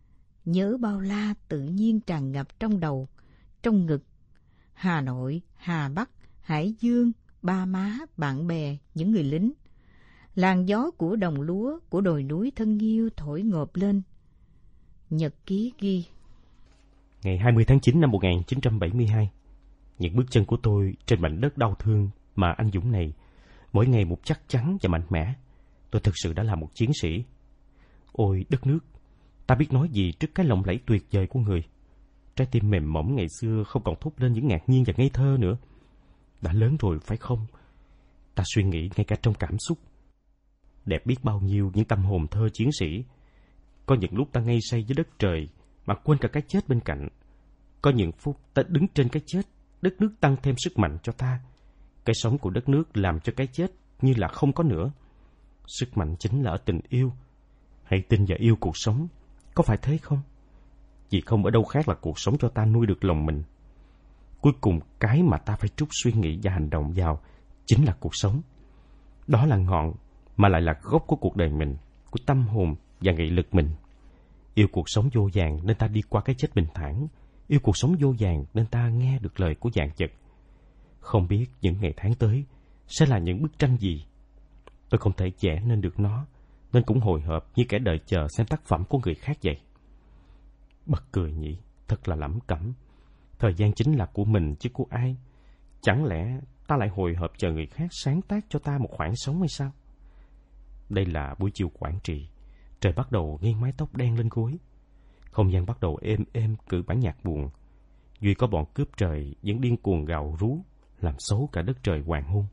Nhớ bao la tự nhiên tràn ngập trong đầu, trong ngực. Hà Nội, Hà Bắc, Hải Dương, ba má, bạn bè, những người lính. Làn gió của đồng lúa, của đồi núi thân yêu thổi ngộp lên. Nhật ký ghi. Ngày hai mươi tháng chín năm một nghìn chín trăm bảy mươi hai, những bước chân của tôi trên mảnh đất đau thương mà anh dũng này, mỗi ngày một chắc chắn và mạnh mẽ. Tôi thực sự đã là một chiến sĩ. Ôi đất nước, ta biết nói gì trước cái lộng lẫy tuyệt vời của người. Trái tim mềm mỏng ngày xưa không còn thốt lên những ngạc nhiên và ngây thơ nữa. Đã lớn rồi phải không? Ta suy nghĩ ngay cả trong cảm xúc. Đẹp biết bao nhiêu những tâm hồn thơ chiến sĩ. Có những lúc ta ngây say với đất trời mà quên cả cái chết bên cạnh. Có những phút ta đứng trên cái chết, đất nước tăng thêm sức mạnh cho ta. Cái sống của đất nước làm cho cái chết như là không có nữa. Sức mạnh chính là ở tình yêu. Hãy tin và yêu cuộc sống, có phải thế không? Vì không ở đâu khác là cuộc sống cho ta nuôi được lòng mình. Cuối cùng cái mà ta phải trút suy nghĩ và hành động vào chính là cuộc sống. Đó là ngọn mà lại là gốc của cuộc đời mình, của tâm hồn và nghị lực mình. Yêu cuộc sống vô vàn nên ta đi qua cái chết bình thản. Yêu cuộc sống vô vàn nên ta nghe được lời của vạn vật. Không biết những ngày tháng tới sẽ là những bức tranh gì. Tôi không thể vẽ nên được nó, nên cũng hồi hộp như kẻ đợi chờ xem tác phẩm của người khác vậy. Bật cười nhỉ, thật là lẩm cẩm. Thời gian chính là của mình chứ của ai. Chẳng lẽ ta lại hồi hộp chờ người khác sáng tác cho ta một khoảng sống hay sao? Đây là buổi chiều Quảng Trị. Trời bắt đầu nghiêng mái tóc đen lên gối. Không gian bắt đầu êm êm cử bản nhạc buồn. Duy có bọn cướp trời vẫn điên cuồng gào rú, làm xấu cả đất trời hoàng hôn.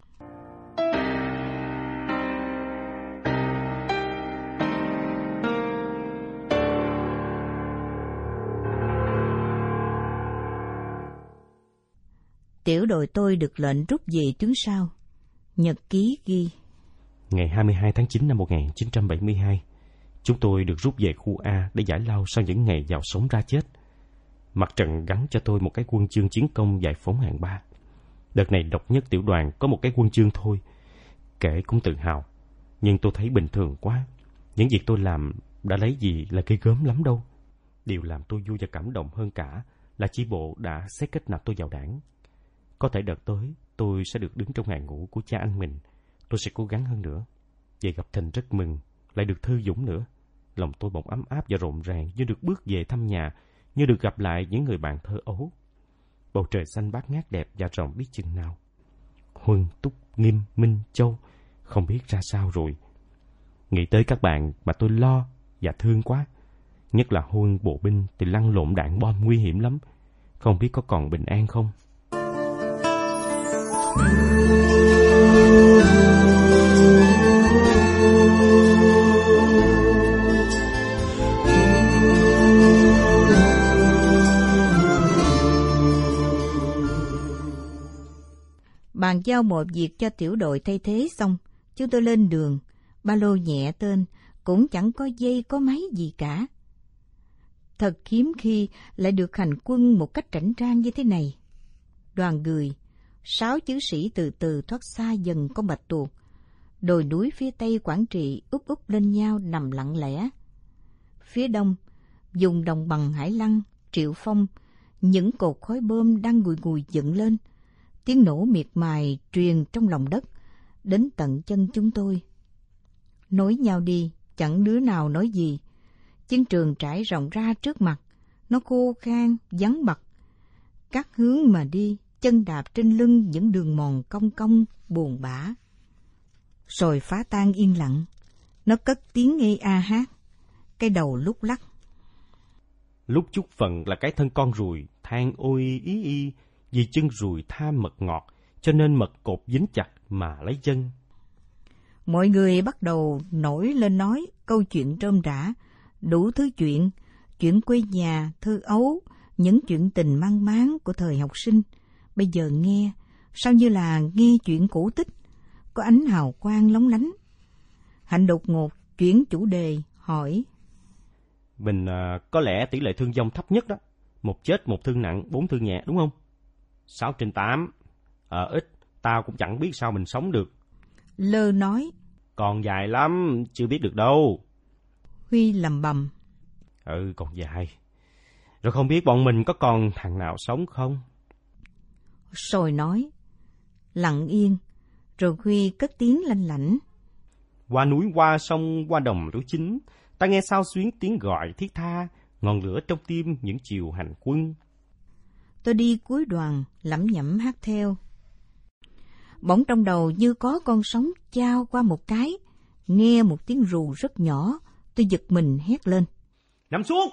Tiểu đội tôi được lệnh rút về tuyến sau. Nhật ký ghi. Ngày hai mươi hai tháng chín năm một nghìn chín trăm bảy mươi hai, chúng tôi được rút về khu A để giải lao sau những ngày vào sống ra chết. Mặt trận gắn cho tôi một cái huân chương chiến công giải phóng hạng ba. Đợt này độc nhất tiểu đoàn có một cái huân chương thôi. Kể cũng tự hào, nhưng tôi thấy bình thường quá. Những việc tôi làm đã lấy gì là ghê gớm lắm đâu. Điều làm tôi vui và cảm động hơn cả là chi bộ đã xét kết nạp tôi vào đảng. Có thể đợt tới tôi sẽ được đứng trong hàng ngũ của cha anh mình. Tôi sẽ cố gắng hơn nữa. Về gặp Thịnh rất mừng, lại được Thư Dũng nữa. Lòng tôi bỗng ấm áp và rộn ràng như được bước về thăm nhà, như được gặp lại những người bạn thơ ấu. Bầu trời xanh bát ngát đẹp và rộng biết chừng nào. Huân, Túc, Nghiêm, Minh, Châu không biết ra sao rồi. Nghĩ tới các bạn mà tôi lo và thương quá. Nhất là Huân bộ binh thì lăn lộn đạn bom nguy hiểm lắm. Không biết có còn bình an không? Bàn giao mọi việc cho tiểu đội thay thế xong, chúng tôi lên đường, ba lô nhẹ tên, cũng chẳng có dây có máy gì cả. Thật hiếm khi lại được hành quân một cách rảnh rang như thế này. Đoàn người, sáu chữ sĩ từ từ thoát xa dần con bạch tuộc. Đồi núi phía tây Quảng Trị úp úp lên nhau nằm lặng lẽ. Phía đông, vùng đồng bằng Hải Lăng, Triệu Phong, những cột khói bom đang ngùi ngùi dựng lên. Tiếng nổ miệt mài truyền trong lòng đất, đến tận chân chúng tôi. Nối nhau đi, chẳng đứa nào nói gì. Chiến trường trải rộng ra trước mặt, nó khô khan, vắng bặt. Các hướng mà đi, chân đạp trên lưng những đường mòn cong cong, buồn bã. Rồi phá tan yên lặng, nó cất tiếng ngây a hát, cái đầu lúc lắc. Lúc chút phận là cái thân con ruồi, than ôi ý y, vì chân ruồi tham mật ngọt, cho nên mật cột dính chặt mà lấy chân. Mọi người bắt đầu nổi lên nói câu chuyện rôm rã, đủ thứ chuyện, chuyện quê nhà, thơ ấu, những chuyện tình mang máng của thời học sinh. Bây giờ nghe, sao như là nghe chuyện cổ tích, có ánh hào quang lóng lánh. Hạnh đột ngột chuyển chủ đề, hỏi. Mình à, có lẽ tỷ lệ thương vong thấp nhất đó. Một chết, một thương nặng, bốn thương nhẹ, đúng không? Sáu trên tám. Ở ít, tao cũng chẳng biết sao mình sống được. Lơ nói. Còn dài lắm, chưa biết được đâu. Huy lầm bầm. Ừ, còn dài. Rồi không biết bọn mình có còn thằng nào sống không? Sồi nói, lặng yên, rồi Huy cất tiếng lanh lảnh. Qua núi, qua sông, qua đồng lúa chín, ta nghe sao xuyến tiếng gọi thiết tha, ngọn lửa trong tim những chiều hành quân. Tôi đi cuối đoàn, lẩm nhẩm hát theo. Bỗng trong đầu như có con sóng chao qua một cái, nghe một tiếng rù rất nhỏ, tôi giật mình hét lên. Nằm xuống!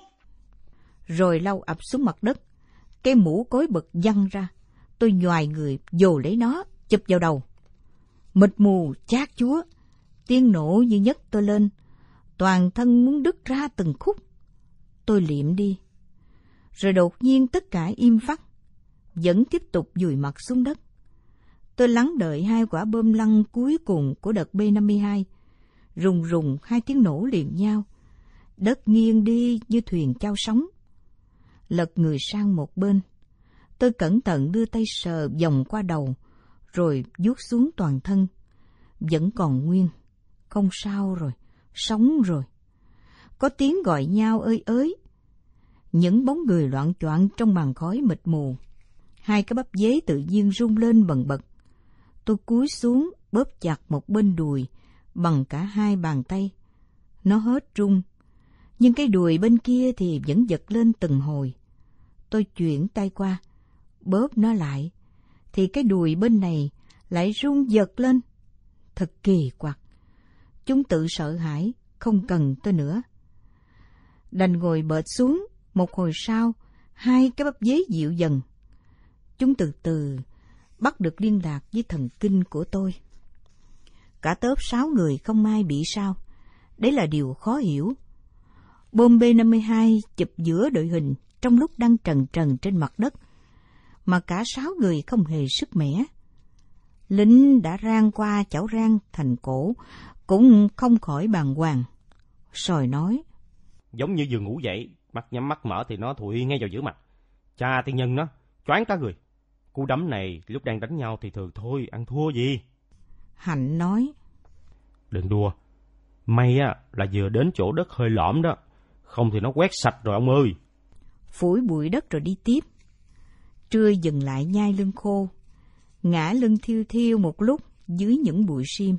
Rồi lau ập xuống mặt đất, cái mũ cối bật văng ra. Tôi nhoài người, vồ lấy nó, chụp vào đầu. Mịt mù, chát chúa, tiếng nổ như nhấc tôi lên, toàn thân muốn đứt ra từng khúc. Tôi liệm đi. Rồi đột nhiên tất cả im phắt, vẫn tiếp tục vùi mặt xuống đất. Tôi lắng đợi hai quả bom lăn cuối cùng của đợt B năm mươi hai. Rùng rùng hai tiếng nổ liền nhau. Đất nghiêng đi như thuyền chao sóng. Lật người sang một bên. Tôi cẩn thận đưa tay sờ vòng qua đầu, rồi vuốt xuống toàn thân. Vẫn còn nguyên. Không sao rồi, sống rồi. Có tiếng gọi nhau ơi ới. Những bóng người loạng choạng trong màn khói mịt mù. Hai cái bắp dế tự nhiên rung lên bần bật. Tôi cúi xuống bóp chặt một bên đùi bằng cả hai bàn tay. Nó hết rung, nhưng cái đùi bên kia thì vẫn giật lên từng hồi. Tôi chuyển tay qua, bóp nó lại, thì cái đùi bên này lại rung giật lên. Thật kỳ quặc. Chúng tự sợ hãi, không cần tôi nữa. Đành ngồi bệt xuống, một hồi sau, hai cái bắp dế dịu dần. Chúng từ từ bắt được liên lạc với thần kinh của tôi. Cả tốp sáu người không ai bị sao. Đấy là điều khó hiểu. Bom B năm mươi hai chụp giữa đội hình trong lúc đang trần trần trên mặt đất, mà cả sáu người không hề sức mẻ. Lính đã rang qua chảo rang thành cổ, cũng không khỏi bàng hoàng. Sòi nói, giống như vừa ngủ dậy, mắt nhắm mắt mở thì nó thụi ngay vào giữa mặt. Cha tiên nhân nó, choáng cả người. Cú đấm này lúc đang đánh nhau thì thường thôi, ăn thua gì. Hạnh nói, đừng đùa, may á là vừa đến chỗ đất hơi lõm đó, không thì nó quét sạch rồi ông ơi. Phủi bụi đất rồi đi tiếp. Trưa dừng lại nhai lưng khô, ngã lưng thiêu thiêu một lúc dưới những bụi sim.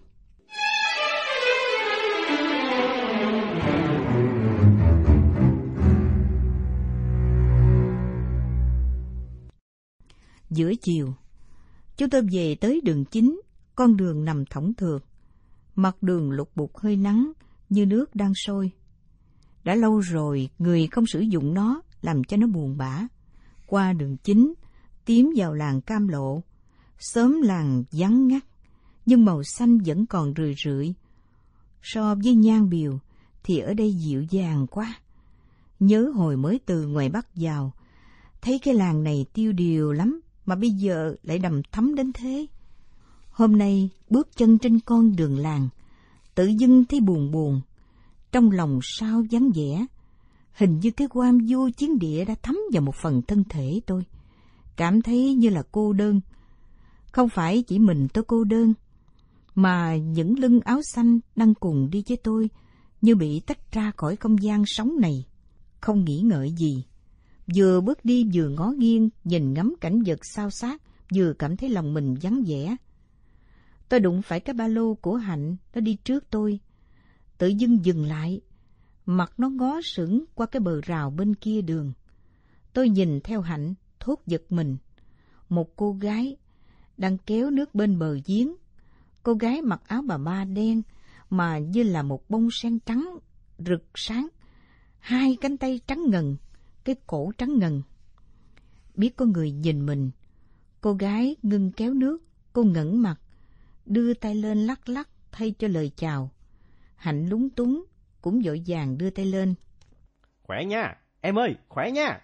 Giữa chiều, chúng tôi về tới đường chính, con đường nằm thõng thượt. Mặt đường lục bục hơi nắng, như nước đang sôi. Đã lâu rồi người không sử dụng nó, làm cho nó buồn bã. Qua đường chính, tiến vào làng Cam Lộ. Xóm làng vắng ngắt, nhưng màu xanh vẫn còn rười rượi. So với Nhan Biều thì ở đây dịu dàng quá. Nhớ hồi mới từ ngoài Bắc vào, thấy cái làng này tiêu điều lắm, mà bây giờ lại đầm thắm đến thế. Hôm nay bước chân trên con đường làng, tự dưng thấy buồn buồn, trong lòng sao vắng vẻ. Hình như cái quam vua chiến địa đã thấm vào một phần thân thể tôi, cảm thấy như là cô đơn. Không phải chỉ mình tôi cô đơn, mà những lưng áo xanh đang cùng đi với tôi như bị tách ra khỏi không gian sống này. Không nghĩ ngợi gì, vừa bước đi vừa ngó nghiêng nhìn ngắm cảnh vật sao sát, vừa cảm thấy lòng mình vắng vẻ. Tôi đụng phải cái ba lô của Hạnh, nó đi trước tôi. Tự dưng dừng lại, mặt nó ngó sững qua cái bờ rào bên kia đường. Tôi nhìn theo Hạnh, thốt giật mình. Một cô gái đang kéo nước bên bờ giếng. Cô gái mặc áo bà ba đen mà như là một bông sen trắng rực sáng, hai cánh tay trắng ngần, cái cổ trắng ngần. Biết có người nhìn mình, cô gái ngưng kéo nước, cô ngẩng mặt, đưa tay lên lắc lắc thay cho lời chào. Hạnh lúng túng, cũng vội vàng đưa tay lên. Khỏe nha, em ơi, khỏe nha.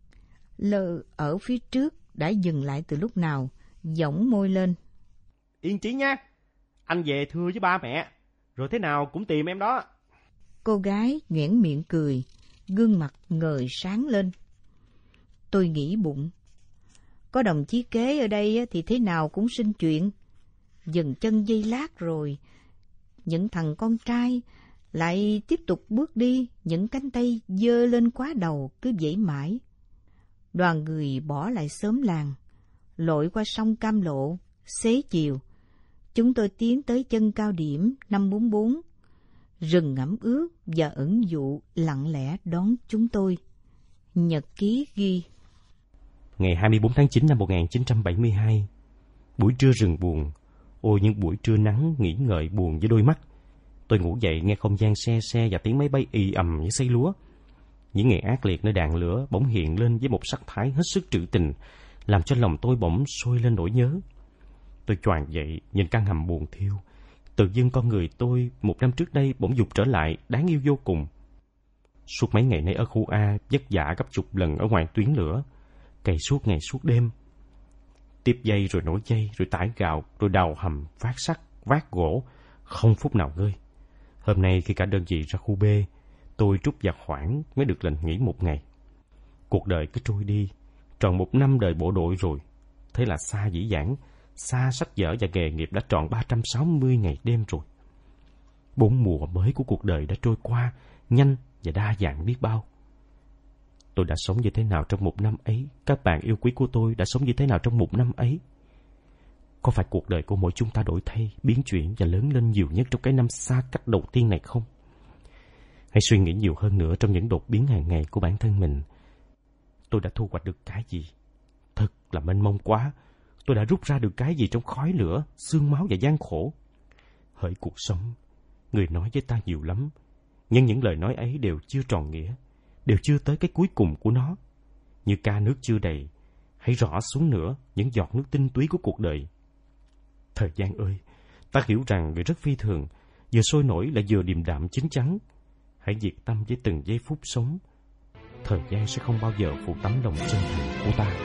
Lơ ở phía trước đã dừng lại từ lúc nào, giọng môi lên. Yên chí nha, anh về thưa với ba mẹ, rồi thế nào cũng tìm em đó. Cô gái nhoẻn miệng cười, gương mặt ngời sáng lên. Tôi nghĩ bụng, có đồng chí kế ở đây thì thế nào cũng sinh chuyện. Dừng chân giây lát rồi, những thằng con trai lại tiếp tục bước đi, những cánh tay giơ lên quá đầu cứ vẫy mãi. Đoàn người bỏ lại xóm làng, lội qua sông Cam Lộ, xế chiều. Chúng tôi tiến tới chân cao điểm năm bốn bốn. Rừng ẩm ướt và ẩn dụ lặng lẽ đón chúng tôi. Nhật ký ghi: Ngày hai mươi bốn tháng chín năm một nghìn chín trăm bảy mươi hai, buổi trưa rừng buồn. Ôi những buổi trưa nắng nghỉ ngợi buồn với đôi mắt. Tôi ngủ dậy nghe không gian se se và tiếng máy bay ì ầm như xây lúa. Những ngày ác liệt nơi đạn lửa bỗng hiện lên với một sắc thái hết sức trữ tình, làm cho lòng tôi bỗng sôi lên nỗi nhớ. Tôi choàng dậy nhìn căn hầm buồn thiêu. Tự dưng con người tôi một năm trước đây bỗng dục trở lại, đáng yêu vô cùng. Suốt mấy ngày nay ở khu A vất vả gấp chục lần ở ngoài tuyến lửa, cày suốt ngày suốt đêm. Tiếp dây rồi nổi dây, rồi tải gạo, rồi đào hầm, vác sắt, vác gỗ, không phút nào ngơi. Hôm nay khi cả đơn vị ra khu B, tôi trút vào khoảng mới được lệnh nghỉ một ngày. Cuộc đời cứ trôi đi, tròn một năm đời bộ đội rồi. Thế là xa dĩ dãn, xa sách vở và nghề nghiệp đã tròn ba trăm sáu mươi ngày đêm rồi. Bốn mùa mới của cuộc đời đã trôi qua, nhanh và đa dạng biết bao. Tôi đã sống như thế nào trong một năm ấy? Các bạn yêu quý của tôi đã sống như thế nào trong một năm ấy? Có phải cuộc đời của mỗi chúng ta đổi thay, biến chuyển và lớn lên nhiều nhất trong cái năm xa cách đầu tiên này không? Hãy suy nghĩ nhiều hơn nữa trong những đột biến hàng ngày của bản thân mình. Tôi đã thu hoạch được cái gì? Thật là mênh mông quá. Tôi đã rút ra được cái gì trong khói lửa, xương máu và gian khổ? Hỡi cuộc sống, người nói với ta nhiều lắm, nhưng những lời nói ấy đều chưa tròn nghĩa, đều chưa tới cái cuối cùng của nó. Như ca nước chưa đầy, hãy rõ xuống nữa những giọt nước tinh túy của cuộc đời. Thời gian ơi, ta hiểu rằng người rất phi thường, vừa sôi nổi lại vừa điềm đạm chín chắn. Hãy diệt tâm với từng giây phút sống. Thời gian sẽ không bao giờ phụ tấm lòng chân thành của ta.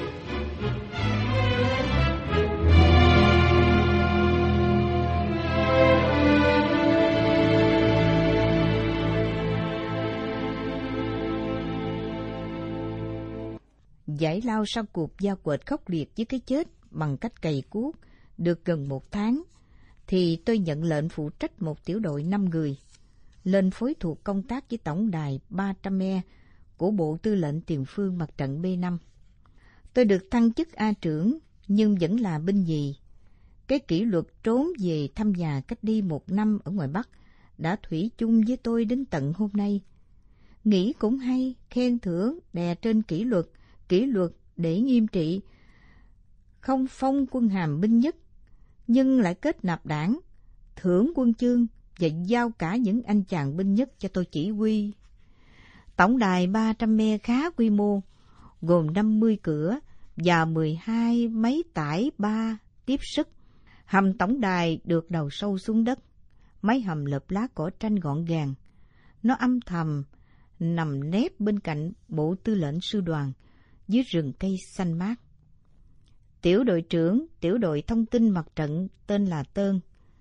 Giải lao sau cuộc giao quệt khốc liệt với cái chết bằng cách cày cuốc được gần một tháng, thì tôi nhận lệnh phụ trách một tiểu đội năm người, lên phối thuộc công tác với tổng đài ba trăm E của Bộ Tư lệnh Tiền phương Mặt trận B năm. Tôi được thăng chức A trưởng, nhưng vẫn là binh nhì. Cái kỷ luật trốn về thăm nhà cách đi một năm ở ngoài Bắc đã thủy chung với tôi đến tận hôm nay. Nghĩ cũng hay, khen thưởng đè trên kỷ luật, kỷ luật để nghiêm trị, không phong quân hàm binh nhất, nhưng lại kết nạp đảng, thưởng quân chương và giao cả những anh chàng binh nhất cho tôi chỉ huy. Tổng đài ba trăm me khá quy mô, gồm năm mươi cửa và mười hai máy tải ba tiếp sức. Hầm tổng đài được đào sâu xuống đất, máy hầm lợp lá cỏ tranh gọn gàng. Nó âm thầm nằm nép bên cạnh Bộ Tư lệnh Sư đoàn, dưới rừng cây xanh mát. Tiểu đội trưởng tiểu đội thông tin mặt trận tên là Tơn.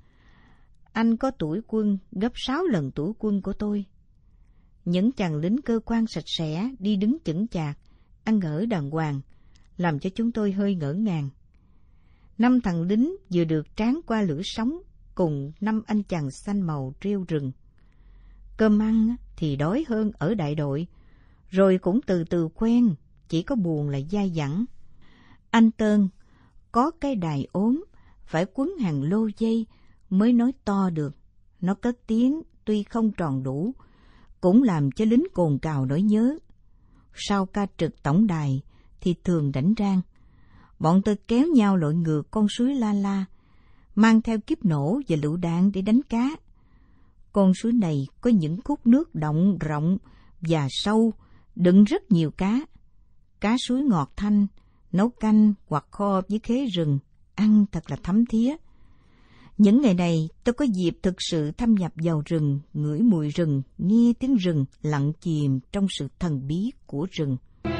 Anh có tuổi quân gấp sáu lần tuổi quân của tôi. Những chàng lính cơ quan sạch sẽ, đi đứng chững chạc, ăn ở đàng hoàng, làm cho chúng tôi hơi ngỡ ngàng. Năm thằng lính vừa được tráng qua lửa sống cùng năm anh chàng xanh màu treo rừng. Cơm ăn thì đói hơn ở đại đội, rồi cũng từ từ quen, chỉ có buồn là dai dẳng. Anh Tơn có cái đài ốm, phải quấn hàng lô dây mới nói to được. Nó cất tiếng tuy không tròn đủ, cũng làm cho lính cồn cào nỗi nhớ. Sau ca trực tổng đài thì thường rảnh rang, bọn tôi kéo nhau lội ngược con suối La La, mang theo kíp nổ và lựu đạn để đánh cá. Con suối này có những khúc nước động rộng và sâu, đựng rất nhiều cá. Cá suối ngọt thanh, nấu canh hoặc kho với khế rừng, ăn thật là thấm thía. Những ngày này tôi có dịp thực sự thâm nhập vào rừng, ngửi mùi rừng, nghe tiếng rừng, lặng chìm trong sự thần bí của rừng.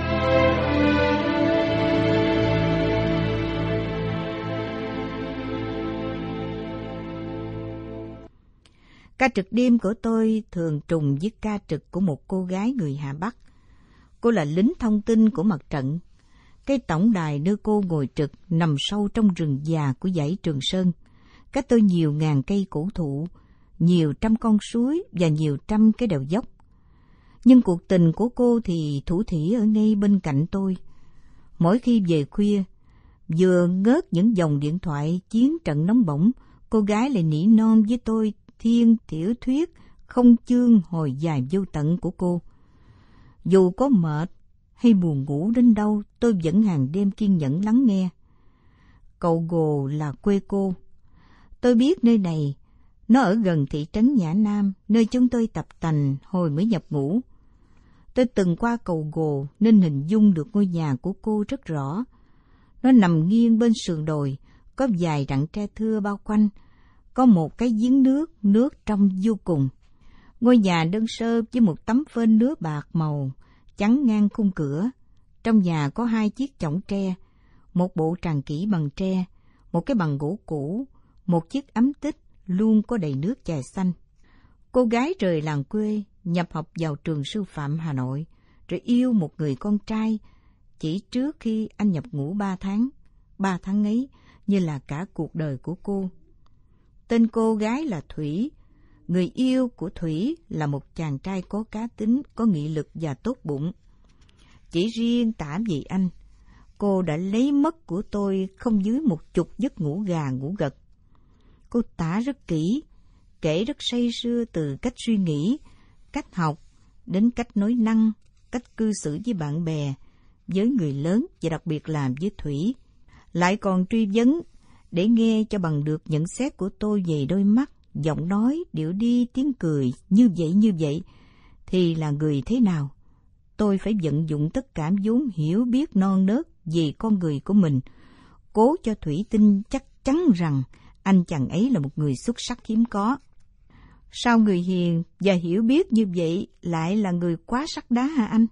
Ca trực đêm của tôi thường trùng với ca trực của một cô gái người Hà Bắc. Cô là lính thông tin của mặt trận. Cái tổng đài nơi cô ngồi trực nằm sâu trong rừng già của dãy Trường Sơn, cách tôi nhiều ngàn cây cổ thụ, nhiều trăm con suối và nhiều trăm cái đèo dốc. Nhưng cuộc tình của cô thì thủ thỉ ở ngay bên cạnh tôi. Mỗi khi về khuya, vừa ngớt những dòng điện thoại chiến trận nóng bỏng, cô gái lại nỉ non với tôi thiên tiểu thuyết không chương hồi dài vô tận của cô. Dù có mệt hay buồn ngủ đến đâu, tôi vẫn hàng đêm kiên nhẫn lắng nghe. Cầu Gồ là quê cô. Tôi biết nơi này, nó ở gần thị trấn Nhã Nam, nơi chúng tôi tập tành hồi mới nhập ngũ. Tôi từng qua Cầu Gồ nên hình dung được ngôi nhà của cô rất rõ. Nó nằm nghiêng bên sườn đồi, có vài rặng tre thưa bao quanh, có một cái giếng nước, nước trong vô cùng. Ngôi nhà đơn sơ với một tấm phên nứa bạc màu chắn ngang khung cửa. Trong nhà có hai chiếc chõng tre, một bộ tràn kỹ bằng tre, một cái bằng gỗ cũ, một chiếc ấm tích luôn có đầy nước chè xanh. Cô gái rời làng quê, nhập học vào trường sư phạm Hà Nội, rồi yêu một người con trai chỉ trước khi anh nhập ngũ ba tháng. Ba tháng ấy như là cả cuộc đời của cô. Tên cô gái là Thủy. Người yêu của Thủy là một chàng trai có cá tính, có nghị lực và tốt bụng. Chỉ riêng tả về anh, cô đã lấy mất của tôi không dưới một chục giấc ngủ gà ngủ gật. Cô tả rất kỹ, kể rất say sưa từ cách suy nghĩ, cách học, đến cách nói năng, cách cư xử với bạn bè, với người lớn và đặc biệt là với Thủy. Lại còn truy vấn để nghe cho bằng được nhận xét của tôi về đôi mắt, giọng nói, điệu đi, tiếng cười như vậy như vậy, thì là người thế nào. Tôi phải vận dụng tất cả vốn hiểu biết non nớt về con người của mình, cố cho Thủy tin chắc chắn rằng anh chàng ấy là một người xuất sắc hiếm có. Sao người hiền và hiểu biết như vậy lại là người quá sắt đá hả anh?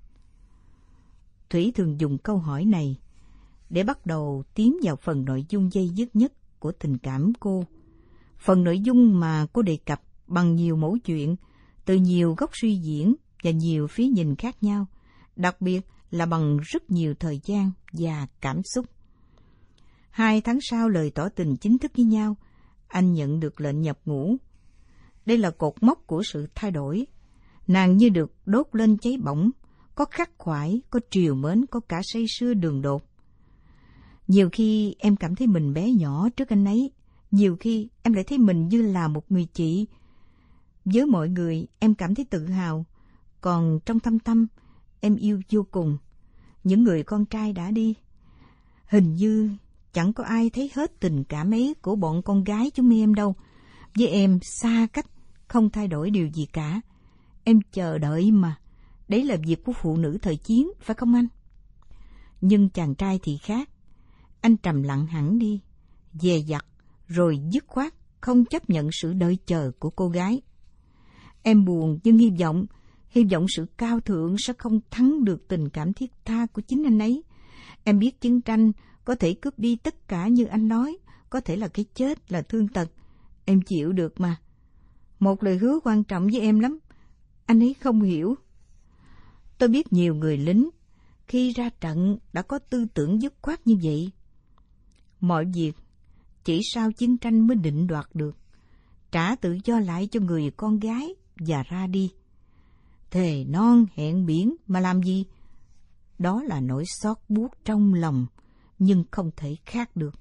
Thủy thường dùng câu hỏi này để bắt đầu tiến vào phần nội dung dây dứt nhất của tình cảm cô. Phần nội dung mà cô đề cập bằng nhiều mẫu chuyện, từ nhiều góc suy diễn và nhiều phía nhìn khác nhau, đặc biệt là bằng rất nhiều thời gian và cảm xúc. Hai tháng sau lời tỏ tình chính thức với nhau, anh nhận được lệnh nhập ngũ. Đây là cột mốc của sự thay đổi. Nàng như được đốt lên cháy bỏng, có khắc khoải, có trìu mến, có cả say sưa đường đột. Nhiều khi em cảm thấy mình bé nhỏ trước anh ấy, nhiều khi em lại thấy mình như là một người chị. Với mọi người em cảm thấy tự hào, còn trong thâm tâm em yêu vô cùng. Những người con trai đã đi, hình như chẳng có ai thấy hết tình cảm ấy của bọn con gái chúng em đâu. Với em xa cách, không thay đổi điều gì cả. Em chờ đợi mà. Đấy là việc của phụ nữ thời chiến, phải không anh? Nhưng chàng trai thì khác. Anh trầm lặng hẳn đi, dè dặt, rồi dứt khoát, không chấp nhận sự đợi chờ của cô gái. Em buồn nhưng hy vọng, hy vọng sự cao thượng sẽ không thắng được tình cảm thiết tha của chính anh ấy. Em biết chiến tranh có thể cướp đi tất cả như anh nói, có thể là cái chết, là thương tật. Em chịu được mà. Một lời hứa quan trọng với em lắm. Anh ấy không hiểu. Tôi biết nhiều người lính khi ra trận đã có tư tưởng dứt khoát như vậy. Mọi việc chỉ sau chiến tranh mới định đoạt được. Trả tự do lại cho người con gái và ra đi. Thề non hẹn biển mà làm gì? Đó là nỗi xót buốt trong lòng, nhưng không thể khác được.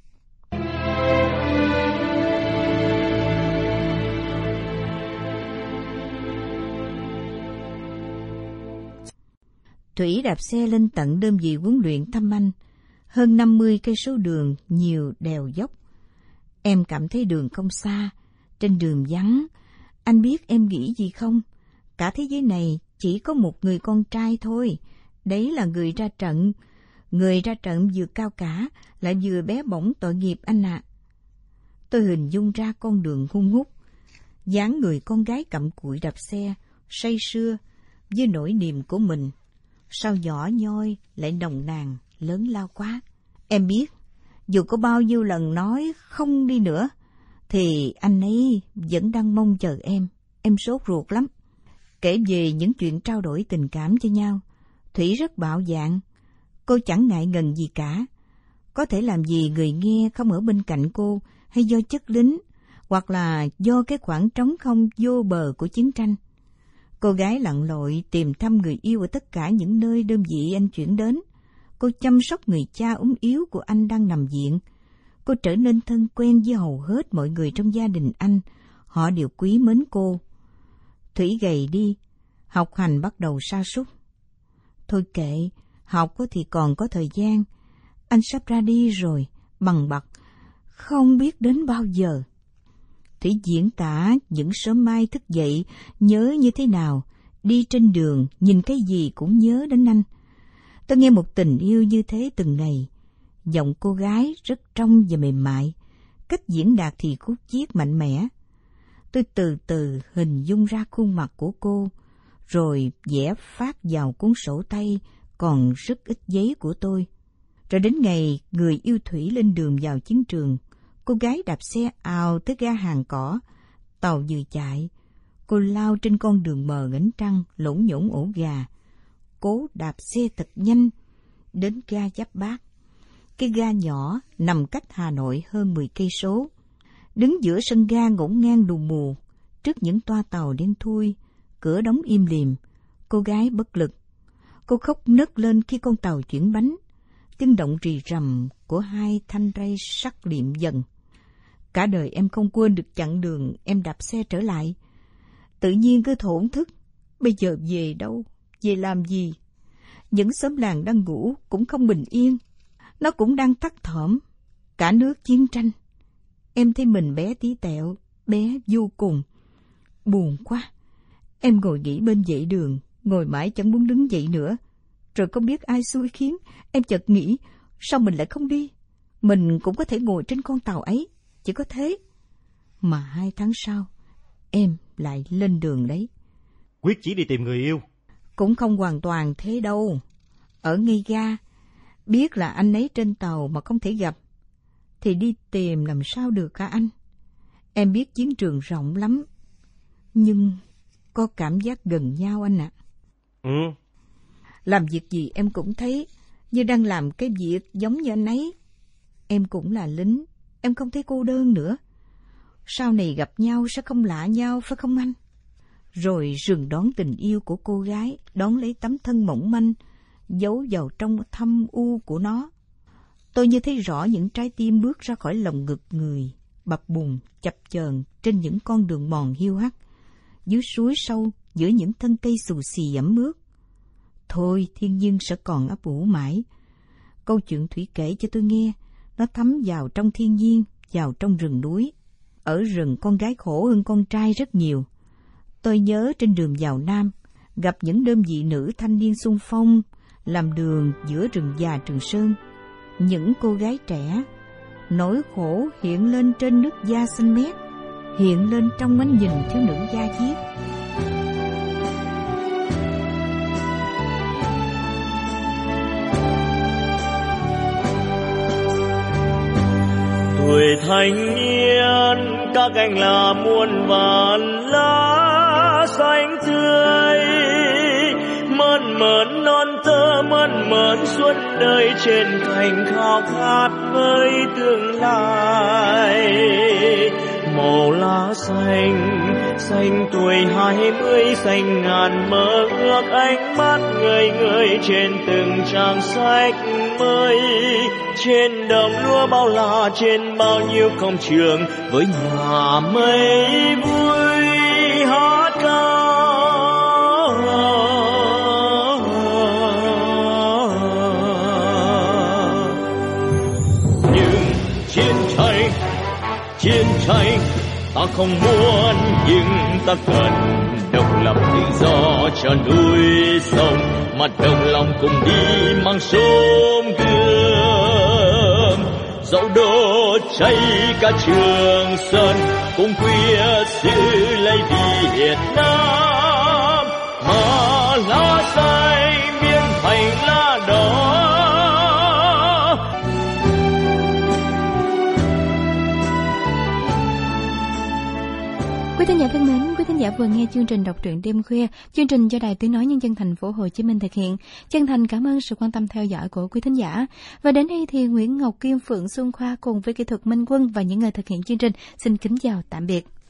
Thủy đạp xe lên tận đơn vị huấn luyện thăm anh, hơn năm mươi cây số đường, nhiều đèo dốc. Em cảm thấy đường không xa, trên đường vắng. Anh biết em nghĩ gì không? Cả thế giới này chỉ có một người con trai thôi, đấy là người ra trận. Người ra trận vừa cao cả, lại vừa bé bỏng tội nghiệp anh ạ. À. Tôi hình dung ra con đường hung hút, dáng người con gái cặm cụi đạp xe, say sưa, với nỗi niềm của mình. Sao nhỏ nhoi lại nồng nàn, lớn lao quá. Em biết, dù có bao nhiêu lần nói không đi nữa, thì anh ấy vẫn đang mong chờ em. Em sốt ruột lắm. Kể về những chuyện trao đổi tình cảm cho nhau, Thủy rất bạo dạn. Cô chẳng ngại ngần gì cả. Có thể làm gì người nghe không ở bên cạnh cô, hay do chất lính, hoặc là do cái khoảng trống không vô bờ của chiến tranh. Cô gái lặn lội tìm thăm người yêu ở tất cả những nơi đơn vị anh chuyển đến. Cô chăm sóc người cha ốm yếu của anh đang nằm viện. Cô trở nên thân quen với hầu hết mọi người trong gia đình anh. Họ đều quý mến cô. Thủy gầy đi, học hành bắt đầu sa sút. Thôi kệ, học thì còn có thời gian. Anh sắp ra đi rồi, bằng bặt, không biết đến bao giờ. Thủy diễn tả những sớm mai thức dậy, nhớ như thế nào, đi trên đường, nhìn cái gì cũng nhớ đến anh. Tôi nghe một tình yêu như thế từng ngày. Giọng cô gái rất trong và mềm mại, cách diễn đạt thì khúc chiết mạnh mẽ. Tôi từ từ hình dung ra khuôn mặt của cô, rồi vẽ phát vào cuốn sổ tay còn rất ít giấy của tôi. Rồi đến ngày người yêu Thủy lên đường vào chiến trường, cô gái đạp xe ào tới ga Hàng Cỏ. Tàu vừa chạy, cô lao trên con đường mờ ngảnh trăng, lổn nhổn ổ gà. Cố đạp xe thật nhanh, đến ga Giáp Bát. Cái ga nhỏ nằm cách Hà Nội hơn mười cây số. Đứng giữa sân ga ngổn ngang đù mù, trước những toa tàu đen thui, cửa đóng im lìm, cô gái bất lực. Cô khóc nấc lên khi con tàu chuyển bánh. Tiếng động rì rầm của hai thanh ray sắt liệm dần. Cả đời em không quên được chặng đường em đạp xe trở lại. Tự nhiên cứ thổn thức, bây giờ về đâu, về làm gì? Những xóm làng đang ngủ cũng không bình yên, nó cũng đang thắt thỏm. Cả nước chiến tranh. Em thấy mình bé tí tẹo, bé vô cùng. Buồn quá. Em ngồi nghỉ bên vệ đường, ngồi mãi chẳng muốn đứng dậy nữa. Rồi không biết ai xui khiến, em chợt nghĩ, sao mình lại không đi? Mình cũng có thể ngồi trên con tàu ấy, chỉ có thế. Mà hai tháng sau, em lại lên đường đấy. Quyết chỉ đi tìm người yêu. Cũng không hoàn toàn thế đâu. Ở ngay ga, biết là anh ấy trên tàu mà không thể gặp, thì đi tìm làm sao được hả anh? Em biết chiến trường rộng lắm, nhưng có cảm giác gần nhau anh ạ. À. Ừ. Làm việc gì em cũng thấy như đang làm cái việc giống như anh ấy. Em cũng là lính, em không thấy cô đơn nữa. Sau này gặp nhau sẽ không lạ nhau, phải không anh? Rồi rừng đón tình yêu của cô gái, đón lấy tấm thân mỏng manh, giấu vào trong thâm u của nó. Tôi như thấy rõ những trái tim bước ra khỏi lồng ngực người, bập bùng, chập chờn trên những con đường mòn hiu hắt, dưới suối sâu, giữa những thân cây xù xì ẩm ướt. Thôi, thiên nhiên sẽ còn ấp ủ mãi. Câu chuyện Thủy kể cho tôi nghe, nó thấm vào trong thiên nhiên, vào trong rừng núi. Ở rừng con gái khổ hơn con trai rất nhiều. Tôi nhớ trên đường vào Nam, gặp những đơn vị nữ thanh niên xung phong, làm đường giữa rừng già Trường Sơn. Những cô gái trẻ, nỗi khổ hiện lên trên nước da xanh mét, hiện lên trong ánh nhìn thiếu nữ da diết. Tuổi thanh niên, các anh là muôn vàn lá xanh tươi, mơn mởn non thơ, mơn mởn xuân đời trên cành khao khát với tương lai. Màu lá xanh, xanh tuổi hai mươi, xanh ngàn mơ ước, ánh mắt người người trên từng trang sách mới. Trên đồng lúa bao la, trên bao nhiêu công trường, với nhà mây vui hát ca. Nhưng chiến tranh, chiến tranh ta không muốn, nhưng ta cần độc lập tự do cho núi sông, mà đồng lòng cùng đi mang sớm gươm. Dẫu đổ cháy cả Trường Sơn, cũng quyết giữ lấy Việt Nam, mà lá xanh biến thành lá đỏ. Quý thính giả thân mến, quý thính giả vừa nghe chương trình đọc truyện đêm khuya, chương trình do Đài Tiếng nói Nhân dân thành phố Hồ Chí Minh thực hiện. Chân thành cảm ơn sự quan tâm theo dõi của quý thính giả. Và đến đây thì Nguyễn Ngọc Kim, Phượng Xuân Khoa cùng với kỹ thuật Minh Quân và những người thực hiện chương trình xin kính chào tạm biệt.